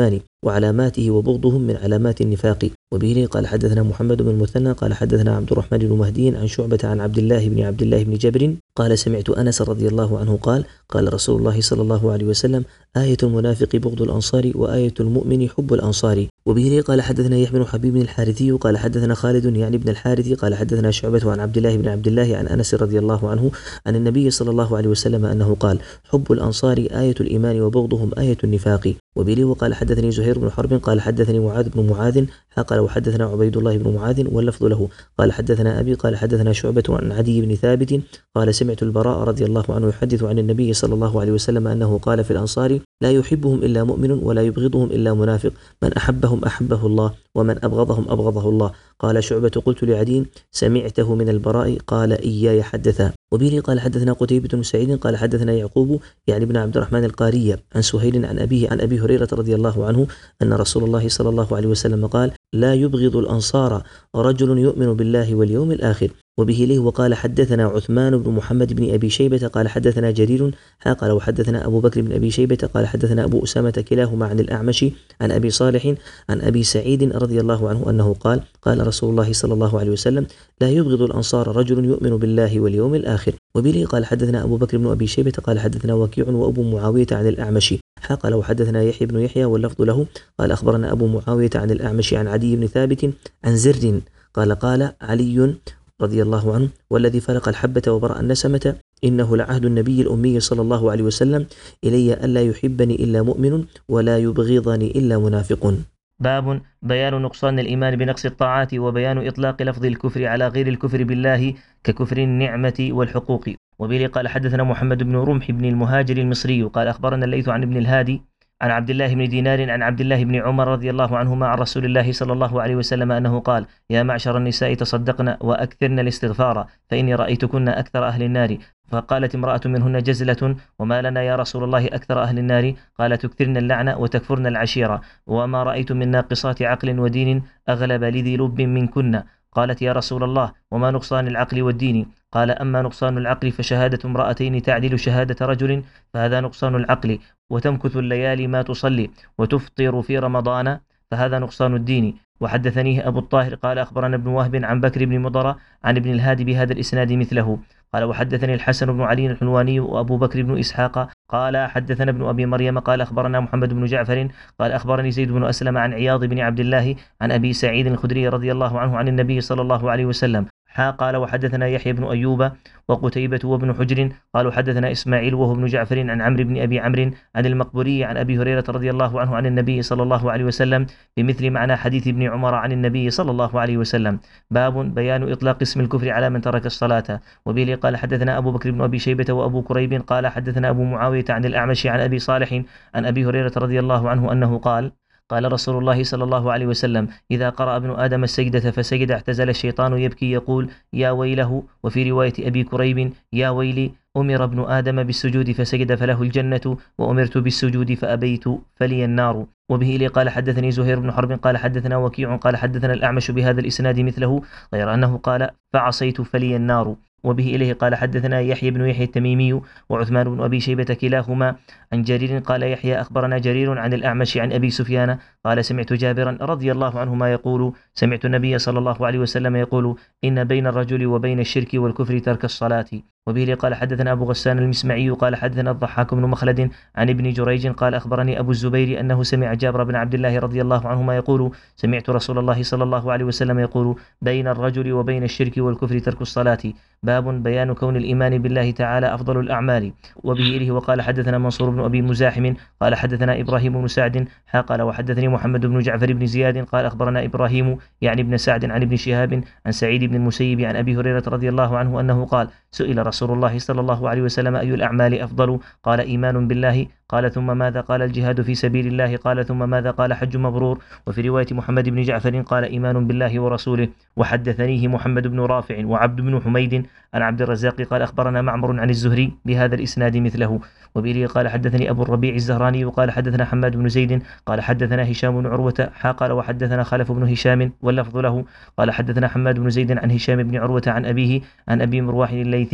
وعلاماته وبغضهم من علامات النفاق. وبه قال حدثنا محمد بن المثنى قال حدثنا عبد الرحمن بن مهدي عن شعبة عن عبد الله بن عبد الله بن جبر قال سمعت أنس رضي الله عنه قال قال رسول الله صلى الله عليه وسلم آية المنافق بغض الأنصار وآية المؤمن حب الأنصار. وبه قال حدثنا يحيى بن حبيب الحارثي قال حدثنا خالد يعني بن الحارث قال حدثنا شعبة عن عبد الله بن عبد الله عن أنس رضي الله عنه عن النبي صلى الله عليه وسلم أنه قال حب الأنصار آية الإيمان وبغضهم آية النفاق. وبه وقال حدثني زهير بن حرب قال حدثني معاذ بن معاذ قال وحدثنا عبيد الله بن معاذ واللفظ له قال حدثنا أبي قال حدثنا شعبة عن عدي بن ثابت قال سمعت البراء رضي الله عنه يحدث عن النبي صلى الله عليه وسلم أنه قال في الأنصار لا يحبهم إلا مؤمن ولا يبغضهم إلا منافق من أحبهم أحبه الله ومن أبغضهم أبغضه الله. قال شعبة قلت لعدي سمعته من البراء قال إياي حدثا. وبه قال حدثنا قتيبة بن سعيد قال حدثنا يعقوب يعني ابن عبد الرحمن القاري عن سهيل عن أبيه عن أبي هريرة رضي الله عنه أن رسول الله صلى الله عليه وسلم قال لا يبغض الأنصار رجل يؤمن بالله واليوم الآخر. وبه له وقال حدثنا عثمان بن محمد بن أبي شيبة قال حدثنا جرير قال وحدثنا أبو بكر بن أبي شيبة قال حدثنا أبو أسامة كلاهما عن الأعمش عن أبي صالح عن أبي سعيد رضي الله عنه أنه قال قال رسول الله صلى الله عليه وسلم لا يبغض الأنصار رجل يؤمن بالله واليوم الآخر. وبه قال حدثنا أبو بكر بن أبي شيبة قال حدثنا وكيع وأبو معاوية عن الأعمش قال وحدثنا يحيى بن يحيى واللفظ له قال أخبرنا أبو معاوية عن الأعمش عن عدي بن ثابت عن زر قال قال علي رضي الله عنه والذي فرق الحبة وبرأ النسمة إنه لعهد النبي الأمي صلى الله عليه وسلم إلي ألا يحبني إلا مؤمن ولا يبغضني إلا منافق. باب بيان نقصان الإيمان بنقص الطاعات وبيان إطلاق لفظ الكفر على غير الكفر بالله ككفر النعمة والحقوق. وبه قال حدثنا محمد بن رمح بن المهاجر المصري قال أخبرنا الليث عن ابن الهادي عن عبد الله بن دينار عن عبد الله بن عمر رضي الله عنهما عن رسول الله صلى الله عليه وسلم أنه قال يا معشر النساء تصدقن وأكثرن الاستغفار فإني رأيتكن أكثر أهل النار. فقالت امرأة منهن جزلة وما لنا يا رسول الله أكثر أهل النار؟ قال تكثرن اللعنة وتكفرن العشيرة وما رأيت من ناقصات عقل ودين أغلب لذي لب منكن. قالت يا رسول الله وما نقصان العقل والدين؟ قال أما نقصان العقل فشهادة امرأتين تعدل شهادة رجل فهذا نقصان العقل وتمكث الليالي ما تصلي وتفطر في رمضان فهذا نقصان الدين. وحدثنيه أبو الطاهر قال أخبرنا ابن وهب عن بكر بن مضرة عن ابن الهادي بهذا الإسناد مثله. قال وحدثني الحسن بن علي الحلواني وأبو بكر بن إسحاق قال حدثنا ابن أبي مريم قال أخبرنا محمد بن جعفر قال أخبرني زيد بن أسلم عن عياض بن عبد الله عن أبي سعيد الخدري رضي الله عنه عن النبي صلى الله عليه وسلم حا قال وحدثنا يحيى بن أيوب وقتيبة وابن حجر قالوا حدثنا إسماعيل وهو ابن جعفر عن عمرو بن أبي عمرو عن المقبوري عن أبي هريرة رضي الله عنه عن النبي صلى الله عليه وسلم بمثل معنى حديث ابن عمر عن النبي صلى الله عليه وسلم. باب بيان إطلاق اسم الكفر على من ترك الصلاة. وبه قال حدثنا أبو بكر بن أبي شيبة وأبو كريب قال حدثنا أبو معاوية عن الأعمش عن أبي صالح عن أبي هريرة رضي الله عنه أنه قال قال رسول الله صلى الله عليه وسلم إذا قرأ ابن آدم السجدة فسجد اعتزل الشيطان يبكي يقول يا ويله. وفي رواية أبي كريب يا ويلي أمر ابن آدم بالسجود فسجد فله الجنة وأمرت بالسجود فأبيت فلي النار. وبه إلي قال حدثني زهير بن حرب قال حدثنا وكيع قال حدثنا الأعمش بهذا الإسناد مثله غير أنه قال فعصيت فلي النار. وبه إليه قال حدثنا يحيى بن يحيى التميمي وعثمان بن أبي شيبة كلاهما عن جرير قال يحيى أخبرنا جرير عن الأعمش عن أبي سفيان قال سمعت جابرا رضي الله عنهما يقول سمعت النبي صلى الله عليه وسلم يقول إن بين الرجل وبين الشرك والكفر ترك الصلاة. وبه قال حدثنا أبو غسان المسمعي قال حدثنا الضحاك بن مخلد عن ابن جريج قال أخبرني أبو الزبير أنه سمع جابر بن عبد الله رضي الله عنهما يقول سمعت رسول الله صلى الله عليه وسلم يقول بين الرجل وبين الشرك والكفر ترك الصلاة. باب بيان كون الإيمان بالله تعالى أفضل الأعمال. وبه إليه وقال حدثنا منصور بن أبي مزاحم قال حدثنا إبراهيم بن سعد قال وحدثني محمد بن جعفر بن زياد قال أخبرنا إبراهيم يعني ابن سعد عن ابن شهاب عن سعيد بن المسيب عن أبي هريرة رضي الله عنه أنه قال سئل رسول الله صلى الله عليه وسلم أي الأعمال أفضل؟ قال إيمان بالله. قال ثم ماذا؟ قال الجهاد في سبيل الله. قال ثم ماذا؟ قال حج مبرور. وفي رواية محمد بن جعفر قال إيمان بالله ورسوله. وحدثنيه محمد بن رافع وعبد بن حميد عن عبد الرزاق قال أخبرنا معمر عن الزهري بهذا الإسناد مثله. وبه قال حدثني أبو الربيع الزهراني وقال حدثنا حماد بن زيد قال حدثنا هشام بن عروة قال وحدثنا خلف بن هشام واللفظ له قال حدثنا حماد بن زيد عن هشام بن عروة عن أبيه عن أبي مروح الليثي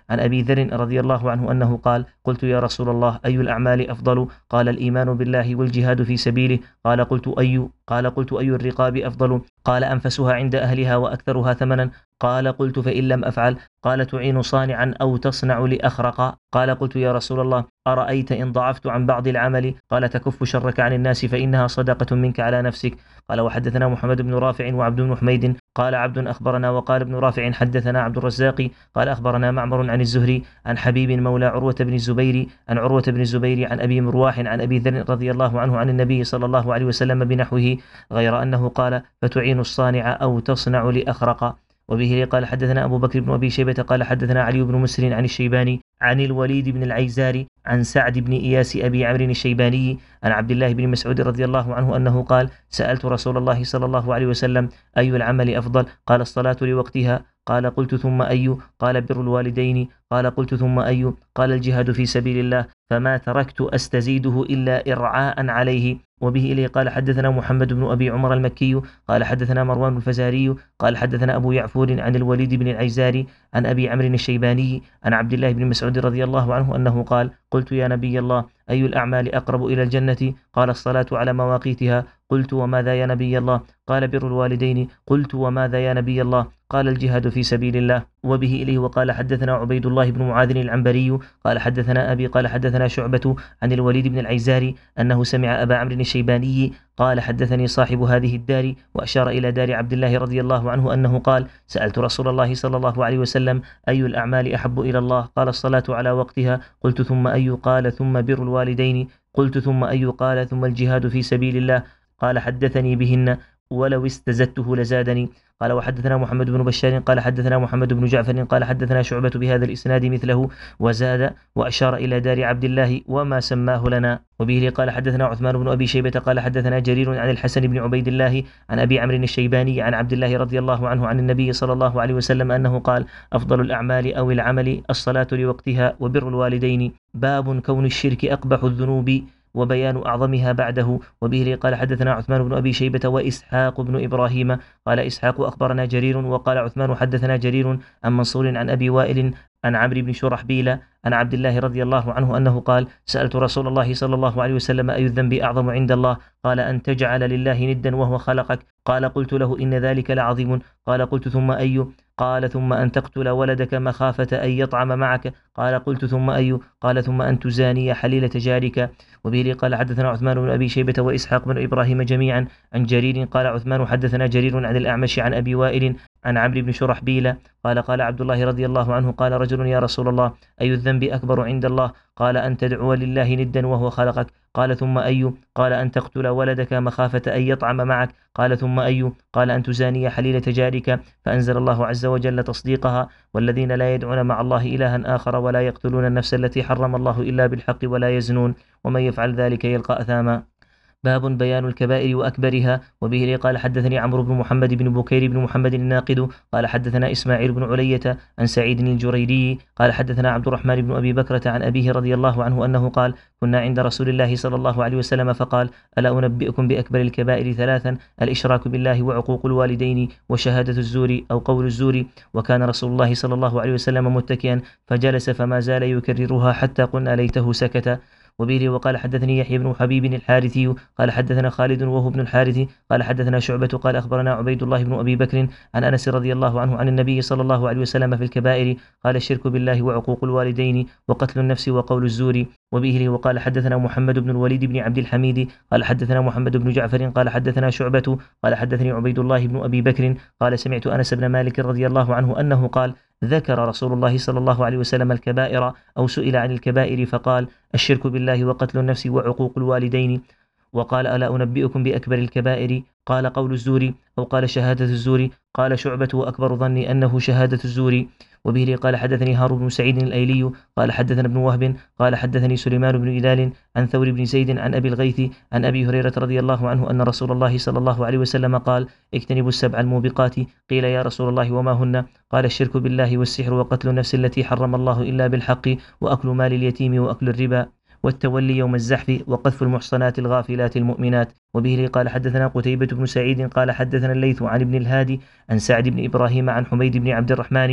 عن أبي ذر رضي الله عنه أنه قال قلت يا رسول الله أي الأعمال أفضل؟ قال الإيمان بالله والجهاد في سبيله. قال قلت أي قال قلت أي الرقاب أفضل؟ قال أنفسها عند أهلها وأكثرها ثمنا. قال قلت فإن لم أفعل؟ قال تعين صانعا أو تصنع لأخرق. قال قلت يا رسول الله أرأيت إن ضعفت عن بعض العمل؟ قال تكف شرك عن الناس فإنها صدقة منك على نفسك. قال وحدثنا محمد بن رافع وعبد بن حميد قال عبد أخبرنا وقال ابن رافع حدثنا عبد الرزاق قال أخبرنا معمر عن الزهري عن حبيب مولى عروة بن الزبير عن عروة بن الزبير عن أبي مرواح عن أبي ذر رضي الله عنه عن النبي صلى الله عليه وسلم بنحوه غير أنه قال فتعين الصانع أو تصنع لأخرق. وبه قال حدثنا أبو بكر بن أبي شيبة قال حدثنا علي بن مسر عن الشيباني عن الوليد بن العيزار عن سعد بن إياس أبي عمرو الشيباني عن عبد الله بن مسعود رضي الله عنه أنه قال سألت رسول الله صلى الله عليه وسلم أي العمل أفضل؟ قال الصلاة لوقتها. قال قلت ثم أي؟ قال بر الوالدين. قال قلت ثم أي؟ قال الجهاد في سبيل الله، فما تركت أستزيده إلا إرعاء عليه. وبه إليه قال حدثنا محمد بن أبي عمر المكي قال حدثنا مروان الفزاري قال حدثنا أبو يعفور عن الوليد بن العيزاري عن أبي عمرو الشيباني عن عبد الله بن مسعود رضي الله عنه أنه قال قلت يا نبي الله أي الأعمال أقرب إلى الجنة؟ قال الصلاة على مواقيتها. قلت وماذا يا نبي الله؟ قال بر الوالدين. قلت وماذا يا نبي الله؟ قال الجهاد في سبيل الله. وبه إليه وقال حدثنا عبيد الله بن معاذ العنبري قال حدثنا أبي قال حدثنا شعبة عن الوليد بن العيزاري أنه سمع أبا عمرو الشيباني قال حدثني صاحب هذه الدار، وأشار إلى دار عبد الله رضي الله عنه أنه قال سألت رسول الله صلى الله عليه وسلم أي الأعمال أحب إلى الله؟ قال الصلاة على وقتها. قلت ثم أي؟ قال ثم بر الوالدين. قلت ثم أي؟ قال ثم الجهاد في سبيل الله. قال حدثني بهن ولو استزدته لزادني. قال وحدثنا محمد بن بشار قال حدثنا محمد بن جعفر قال حدثنا شعبة بهذا الإسناد مثله وزاد وأشار إلى دار عبد الله وما سماه لنا. وبه قال حدثنا عثمان بن أبي شيبة قال حدثنا جرير عن الحسن بن عبيد الله عن أبي عمرو الشيباني عن عبد الله رضي الله عنه عن النبي صلى الله عليه وسلم أنه قال أفضل الأعمال أو العمل الصلاة لوقتها وبر الوالدين. باب كون الشرك أقبح الذنوب وبيان أعظمها بعده. وبه قال حدثنا عثمان بن أبي شيبة وإسحاق بن إبراهيم قال إسحاق أخبرنا جرير وقال عثمان حدثنا جرير عن منصور عن أبي وائل عن عمرو بن شرحبيل عن عبد الله رضي الله عنه أنه قال سألت رسول الله صلى الله عليه وسلم أي الذنب أعظم عند الله؟ قال أن تجعل لله ندا وهو خلقك. قال قلت له إن ذلك لعظيم. قال قلت ثم أي؟ قال ثم أن تقتل ولدك مخافة أن يطعم معك. قال قلت ثم أي؟ قال ثم أن تزاني حليلة جارك. وبه قال حدثنا عثمان بن أبي شيبة وإسحاق بن إبراهيم جميعا عن جرير قال عثمان حدثنا جرير عن الأعمش عن أبي وائل عن عمرو بن شرحبيل قال قال عبد الله رضي الله عنه قال رجل يا رسول الله أي الذنب أكبر عند الله؟ قال أن تدعو لله ندا وهو خلقك. قال ثم أي؟ قال أن تقتل ولدك مخافة أن يطعم معك. قال ثم أي؟ قال أن تزاني حليلة جارك. فأنزل الله عز وجل تصديقها والذين لا يدعون مع الله إلها آخر ولا يقتلون النفس التي حرم الله إلا بالحق ولا يزنون ومن يفعل ذلك يلقى أثاما. باب بيان الكبائر وأكبرها. وبه قال حدثني عمرو بن محمد بن بكير بن محمد الناقد قال حدثنا إسماعيل بن علية عن سعيد الجريري قال حدثنا عبد الرحمن بن أبي بكرة عن أبيه رضي الله عنه أنه قال كنا عند رسول الله صلى الله عليه وسلم فقال ألا أنبئكم بأكبر الكبائر ثلاثا؟ الإشراك بالله وعقوق الوالدين وشهادة الزور أو قول الزور. وكان رسول الله صلى الله عليه وسلم متكئا فجلس فما زال يكررها حتى قلنا ليته سكت. وبه وقال حدثني يحيى بن حبيب الحارثي قال حدثنا خالد وهو ابن الحارث قال حدثنا شعبة قال أخبرنا عبيد الله بن أبي بكر عن أنس رضي الله عنه عن النبي صلى الله عليه وسلم في الكبائر قال الشرك بالله وعقوق الوالدين وقتل النفس وقول الزور. وبه وقال حدثنا محمد بن الوليد بن عبد الحميد قال حدثنا محمد بن جعفر قال حدثنا شعبة قال حدثني عبيد الله بن أبي بكر قال سمعت أنس بن مالك رضي الله عنه أنه قال ذكر رسول الله صلى الله عليه وسلم الكبائر أو سئل عن الكبائر فقال الشرك بالله وقتل النفس وعقوق الوالدين. وقال ألا أنبئكم بأكبر الكبائر؟ قال قول الزور أو قال شهادة الزور. قال شعبة وأكبر ظني أنه شهادة الزور. وبه قال حدثني هارون بن سعيد الأيلي قال حدثنا ابن وهب قال حدثني سليمان بن هلال عن ثور بن زيد عن أبي الغيث عن أبي هريرة رضي الله عنه أن رسول الله صلى الله عليه وسلم قال اجتنبوا السبع الموبقات. قيل يا رسول الله وما هن؟ قال الشرك بالله والسحر وقتل النفس التي حرم الله إلا بالحق وأكل مال اليتيم وأكل الربا والتولي يوم الزحف وقذف المحصنات الغافلات المؤمنات. وبه قال حدثنا قتيبة بن سعيد قال حدثنا الليث عن ابن الهادي عن سعد بن إبراهيم عن حميد بن عبد الرحمن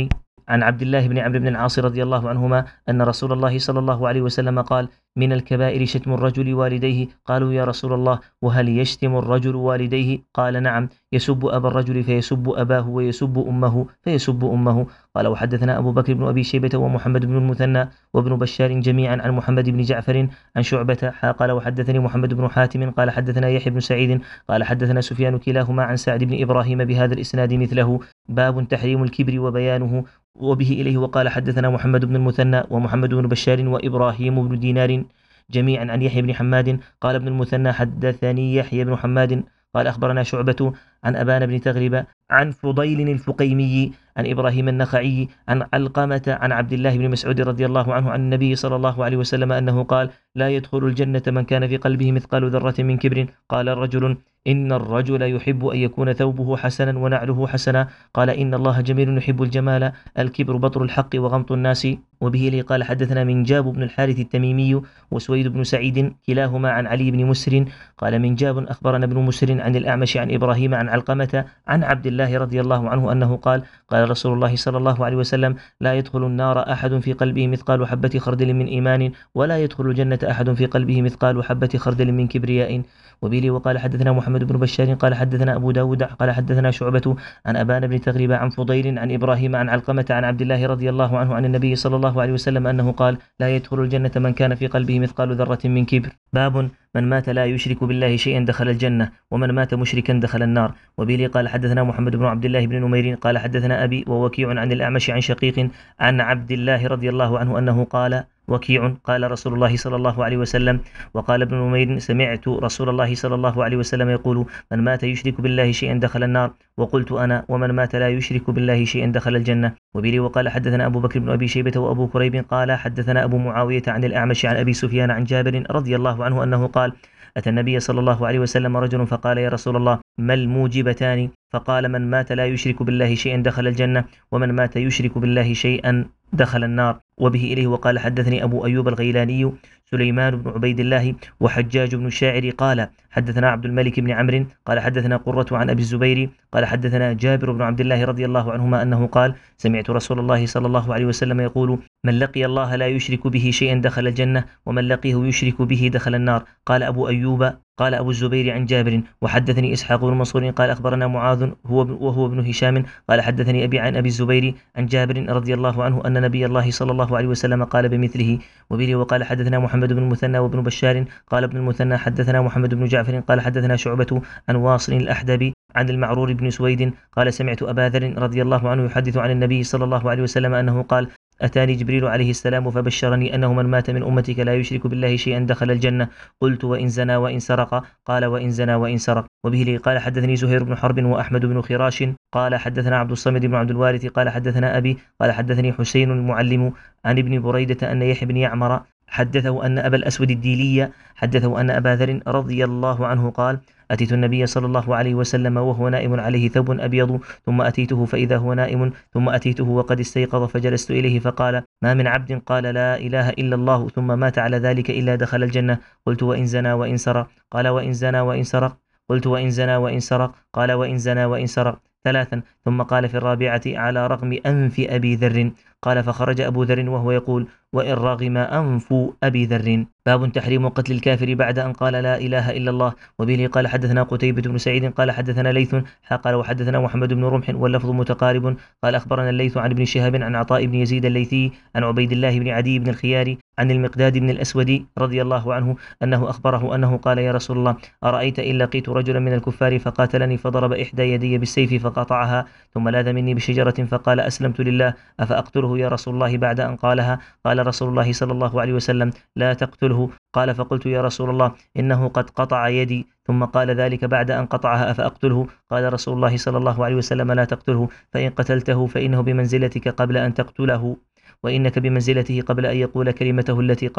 عن عبد الله بن عمرو بن العاص رضي الله عنهما أن رسول الله صلى الله عليه وسلم قال: من الكبائر شتم الرجل والديه. قالوا: يا رسول الله وهل يشتم الرجل والديه؟ قال: نعم، يسب أبا الرجل فيسب أباه، ويسب أمه فيسب أمه. قال: وحدثنا أبو بكر بن أبي شيبة ومحمد بن المثنى وابن بشار جميعا عن محمد بن جعفر عن شعبة. قال: وحدثني محمد بن حاتم قال حدثنا يحيى بن سعيد قال حدثنا سفيان كلاهما عن سعد بن إبراهيم بهذا الإسناد مثله. باب تحريم الكبر وبيانه وبه إليه. وقال: حدثنا محمد بن المثنى ومحمد بن بشار وإبراهيم بن دينار جميعا عن يحيى بن حماد قال ابن المثنى: حدثني يحيى بن حماد قال أخبرنا شعبة عن أبان بن تغلب عن فضيل الفقيمي عن إبراهيم النخعي عن علقمة عن عبد الله بن مسعود رضي الله عنه عن النبي صلى الله عليه وسلم أنه قال: لا يدخل الجنة من كان في قلبه مثقال ذرة من كبر. قال الرجل: إن الرجل يحب أن يكون ثوبه حسنا ونعله حسنا. قال: إن الله جميل يحب الجمال. الكبر بطر الحق وغمط الناس. وبه لي قال حدثنا منجاب بن الحارث التميمي وسويد بن سعيد كلاهما عن علي بن مسر قال منجاب أخبرنا ابن مسر عن الأعمش عن إبراهيم عن علقمة عن عبد الله رضي الله عنه أنه قال: قال رسول الله صلى الله عليه وسلم: لا يدخل النار أحد في قلبه مثقال حبة خردل من إيمان، ولا يدخل الجنة أحد في قلبه مثقال حبة خردل من كبرياء. وبه وقال حدثنا محمد بن بشار قال حدثنا أبو داود قال حدثنا شعبة عن أبان بن تغلب عن فضيل عن إبراهيم عن علقمة عن عبد الله رضي الله عنه عن النبي صلى الله عليه وسلم أنه قال: لا يدخل الجنة من كان في قلبه مثقال ذرة من كبر. باب من مات لا يشرك بالله شيئا دخل الجنة، ومن مات مشركا دخل النار. وبه قال حدثنا محمد بن عبد الله بن نمير قال حدثنا أبي ووكيع عن الأعمش عن شقيق عن عبد الله رضي الله عنه أنه قال: وكيع قال رسول الله صلى الله عليه وسلم. وقال ابن نمير: سمعت رسول الله صلى الله عليه وسلم يقول: من مات يشرك بالله شيئا دخل النار. وقلت أنا: ومن مات لا يشرك بالله شيئا دخل الجنة. وبه وقال حدثنا أبو بكر بن أبي شيبة وأبو كريب قال حدثنا أبو معاوية عن الأعمش عن أبي سفيان عن جابر رضي الله عنه أنه قال: أتى النبي صلى الله عليه وسلم رجل فقال: يا رسول الله، ما الموجبتان؟ فقال: من مات لا يشرك بالله شيئا دخل الجنة، ومن مات يشرك بالله شيئا دخل النار. وبه إليه وقال حدثني أبو أيوب الغيلاني سليمان بن عبيد الله وحجاج بن الشاعر قال حدثنا عبد الملك بن عمرو قال حدثنا قرة عن أبي الزبير قال حدثنا جابر بن عبد الله رضي الله عنهما أنه قال: سمعت رسول الله صلى الله عليه وسلم يقول: من لقي الله لا يشرك به شيئا دخل الجنة، ومن لقيه يشرك به دخل النار. قال أبو أيوب قال أبو الزبير عن جابر: وحدثني إسحاق بن منصور قال أخبرنا معاذ هو وهو ابن هشام قال حدثني أبي عن أبي الزبير عن جابر رضي الله عنه أن نبي الله صلى الله عليه وسلم قال بمثله. وبه وقال حدثنا محمد بن المثنى وابن بشار قال ابن المثنى حدثنا محمد بن جعفر قال حدثنا شعبة عن واصل الأحدبي عن المعرور بن سويد قال: سمعت أبا ذر رضي الله عنه يحدث عن النبي صلى الله عليه وسلم أنه قال: أتاني جبريل عليه السلام فبشرني أنه من مات من أمتك لا يشرك بالله شيئا دخل الجنة. قلت: وإن زنا وإن سرق؟ قال: وإن زنا وإن سرق. وبه لي قال حدثني زهير بن حرب وأحمد بن خراش قال حدثنا عبد الصمد بن عبد الوارث قال حدثنا أبي قال حدثني حسين المعلم عن ابن بريدة أن يحيى بن يعمر حدثه أن أبا الأسود الديلي حدثه أن أبا ذر رضي الله عنه قال: أتيت النبي صلى الله عليه وسلم وهو نائم عليه ثوب أبيض، ثم أتيته فإذا هو نائم، ثم أتيته وقد استيقظ فجلست إليه فقال: ما من عبد قال لا إله إلا الله ثم مات على ذلك إلا دخل الجنة. قلت: وإن زنا وإن سرق؟ قال: وإن زنا وإن سرق. قلت: وإن زنا وإن سرق؟ قال: وإن زنا وإن سرق. ثلاثا، ثم قال في الرابعة: على رغم أنف أبي ذر. قال: فخرج أبو ذر وهو يقول: وإن رغم أنف أبي ذر. باب تحريم قتل الكافر بعد أن قال لا إله إلا الله. وبه قال حدثنا قتيبة بن سعيد قال حدثنا ليث قال وحدثنا محمد بن رمح واللفظ متقارب قال أخبرنا الليث عن ابن شهاب عن عطاء بن يزيد الليثي عن عبيد الله بن عدي بن الخيار عن المقداد بن الأسود رضي الله عنه أنه أخبره أنه قال: يا رسول الله، أرأيت إن لقيت رجلا من الكفار فقاتلني فضرب إحدى يدي بالسيف فقطعها ثم لاذ مني بشجرة فقال: أسلمت لله، أفأقتله يا رسول الله بعد أن قالها؟ قال رسول الله صلى الله عليه وسلم: لا تقتله. قال: فقلت: يا رسول الله، إنه قد قطع يدي. ثم قال ذلك بعد أن قطعها: أفأقتله؟ قال رسول الله صلى الله عليه وسلم: لا تقتله، فإن قتلته فإنه بمنزلتك قبل أن تقتله، وإنك بمنزلته قبل أن يقول كلمته التي قال.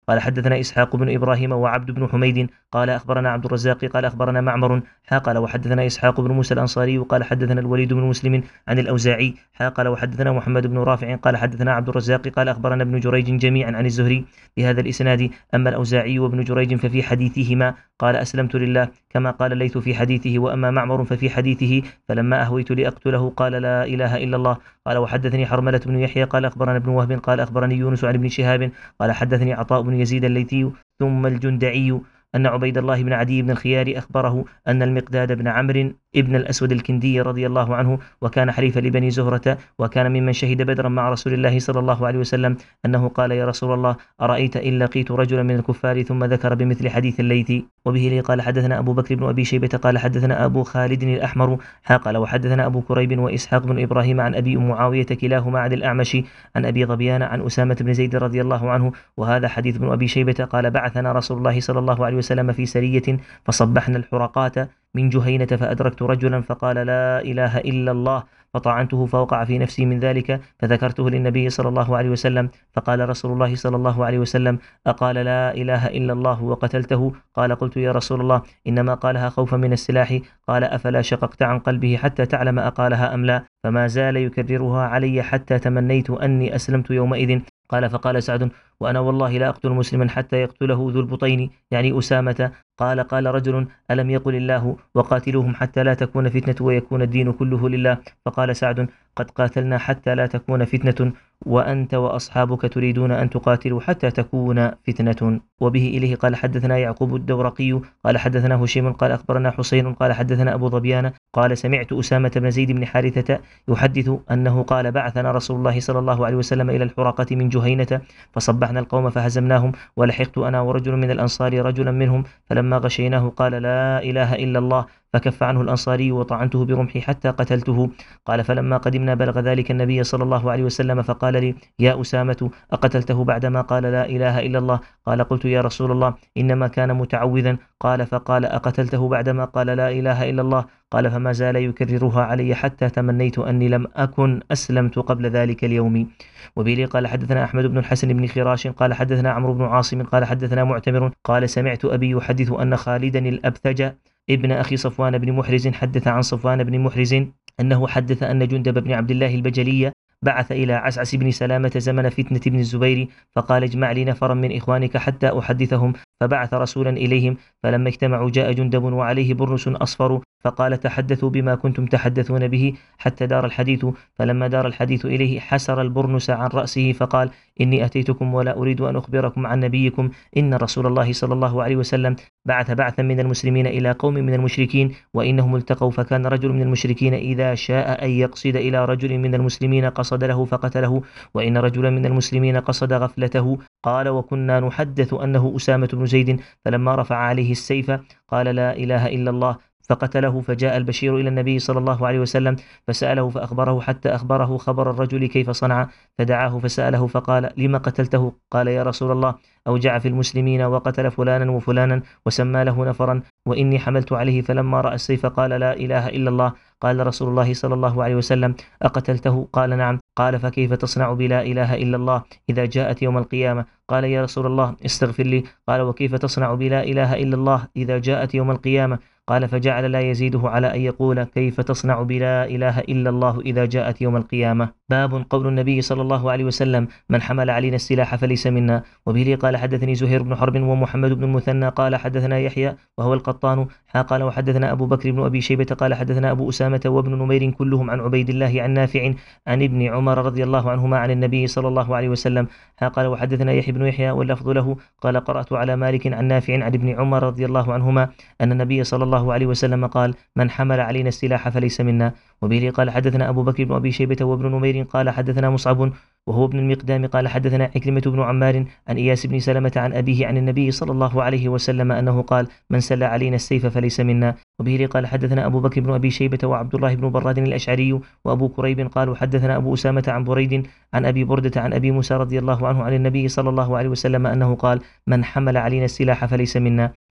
قال حدثنا إسحاق بن إبراهيم وعبد بن حميد قال أخبرنا عبد الرزاق قال أخبرنا معمر قال وحدثنا إسحاق بن موسى الأنصاري قال حدثنا الوليد بن مسلم عن الأوزاعي قال وحدثنا محمد بن رافع قال حدثنا عبد الرزاق قال أخبرنا ابن جريج جميعا عن الزهري بهذا الإسناد. أما الأوزاعي وابن جريج ففي حديثهما قال أسلمت لله كما قال الليث في حديثه، وأما معمر ففي حديثه فلما أهويت لأقتله قال لا إله إلا الله. قال وحدثني حرملة بن يحيى قال أخبرنا ابن وهب قال أخبرني يونس عن ابن شهاب قال حدثني عطاء بن يزيد الليثي ثم الجندعي أن عبيد الله بن عدي بن الخيار أخبره أن المقداد بن عمرو ابن الأسود الكندي رضي الله عنه وكان حليفا لبني زهرة وكان ممن شهد بدرا مع رسول الله صلى الله عليه وسلم أنه قال يا رسول الله أرأيت إن لقيت رجلا من الكفار، ثم ذكر بمثل حديث الليث. وبه لي قال حدثنا أبو بكر بن أبي شيبة قال حدثنا أبو خالد الأحمر قال وحدثنا أبو كريب وإسحاق بن إبراهيم عن أبي معاوية كلاهما عن الأعمش عن أبي ظبيان عن أسامة بن زيد رضي الله عنه. وهذا حديث بن أبي شيبة قال بعثنا رسول الله صلى الله عليه وسلم في سرية فصبحنا الحرقات من جهينة فأدركت رجلا فقال لا إله إلا الله فطعنته فوقع في نفسي من ذلك فذكرته للنبي صلى الله عليه وسلم فقال رسول الله صلى الله عليه وسلم أقال لا إله إلا الله وقتلته؟ قال قلت يا رسول الله إنما قالها خوفا من السلاح. قال أفلا شققت عن قلبه حتى تعلم أقالها أم لا؟ فما زال يكررها علي حتى تمنيت أني أسلمت يومئذ. قال فقال سعد وأنا والله لا أقتل مسلما حتى يقتله ذو البطين يعني أسامة. قال قال رجل ألم يقل الله وقاتلوهم حتى لا تكون فتنة ويكون الدين كله لله؟ فقال سعد قد قاتلنا حتى لا تكون فتنة وأنت وأصحابك تريدون أن تقاتلوا حتى تكون فتنة. وبه إليه قال حدثنا يعقوب الدورقي قال حدثنا هشيم قال أخبرنا حسين قال حدثنا أبو ظبيان قال سمعت أسامة بن زيد بن حارثة يحدث أنه قال بعثنا رسول الله صلى الله عليه وسلم إلى الحرقة من جهينة فصبحنا القوم فهزمناهم ولحقت أنا ورجل من الأنصار رجلا منهم فلما غشيناه قال لا إله إلا الله فكف عنه الأنصاري وطعنته برمحي حتى قتلته. قال فلما قدمنا بلغ ذلك النبي صلى الله عليه وسلم فقال لي يا أسامة أقتلته بعدما قال لا إله إلا الله؟ قال قلت يا رسول الله إنما كان متعوذا. قال فقال أقتلته بعدما قال لا إله إلا الله؟ قال فما زال يكررها علي حتى تمنيت أني لم أكن أسلمت قبل ذلك اليوم. وبه قال حدثنا أحمد بن الحسن بن خراش قال حدثنا عمرو بن عاصم قال حدثنا معتمر قال سمعت أبي يحدث أن خالدا الأبثج ابن أخي صفوان بن محرز حدث عن صفوان بن محرز أنه حدث أن جندب بن عبد الله البجلي بعث إلى عسعس بن سلامة زمن فتنة بن الزبير فقال اجمع لي نفرا من إخوانك حتى أحدثهم، فبعث رسولا إليهم فلما اجتمعوا جاء جندب وعليه برنس أصفر فقال تحدثوا بما كنتم تحدثون به حتى دار الحديث. فلما دار الحديث إليه حسر البرنس عن رأسه فقال إني أتيتكم ولا أريد أن أخبركم عن نبيكم إن رسول الله صلى الله عليه وسلم بعث بعثا من المسلمين إلى قوم من المشركين وإنهم التقوا، فكان رجل من المشركين إذا شاء أن يقصد إلى رجل من المسلمين قصد له فقتله، وإن رجلا من المسلمين قصد غفلته. قال وكنا نحدث أنه أسامة بن زيد فلما رفع عليه السيف قال لا إله إلا الله فقتله. فجاء البشير إلى النبي صلى الله عليه وسلم فسأله فأخبره حتى أخبره خبر الرجل كيف صنع، فدعاه فسأله فقال لما قتلته؟ قال يا رسول الله أوجع في المسلمين وقتل فلانا وفلانا وسمى له نفرا وإني حملت عليه فلما رأى السيف قال لا إله إلا الله. قال رسول الله صلى الله عليه وسلم أقتلته؟ قال نعم. قال فكيف تصنع بلا إله إلا الله إذا جاءت يوم القيامة؟ قال يا رسول الله استغفر لي. قال وكيف تصنع بلا إله إلا الله إذا جاءت يوم القيامة؟ قال فجعل لا يزيده على أن يقول كيف تصنع بلا إله إلا الله إذا جاءت يوم القيامة. باب قول النبي صلى الله عليه وسلم من حمل علينا السلاح فليس منا. وبه قال حدثني زهير بن حرب ومحمد بن المثنى قال حدثنا يحيى وهو القطان قال وحدثنا أبو بكر بن أبي شيبة قال حدثنا أبو أسامة وابن نمير كلهم عن عبيد الله عن نافع عن ابن عمر رضي الله عنهما عن النبي صلى الله عليه وسلم قال وحدثنا يحيى بن يحيى واللفظ له قال قرأت على مالك عن نافع عن ابن عمر رضي الله عنهما أن النبي صلى الله عليه وسلم قال من حمل علينا السلاح فليس منا. وبه قال حدثنا أبو بكر بن أبي شيبة وابن نمير قال حدثنا مصعب وهو ابن المقدام قال حدثنا عكرمة بن عمار عن إياس بن سلمة عن أبيه عن النبي صلى الله عليه وسلم أنه قال من سل علينا السيف فليس منا. وبه قال حدثنا أبو بكر بن أبي شيبة وعبد الله بن براد الأشعري وأبو كريب قالوا حدثنا أبو أسامة عن بريد عن أبي بردة عن أبي موسى رضي الله عنه عن النبي صلى الله عليه وسلم أنه قال من حمل علينا السلاح فليس منا.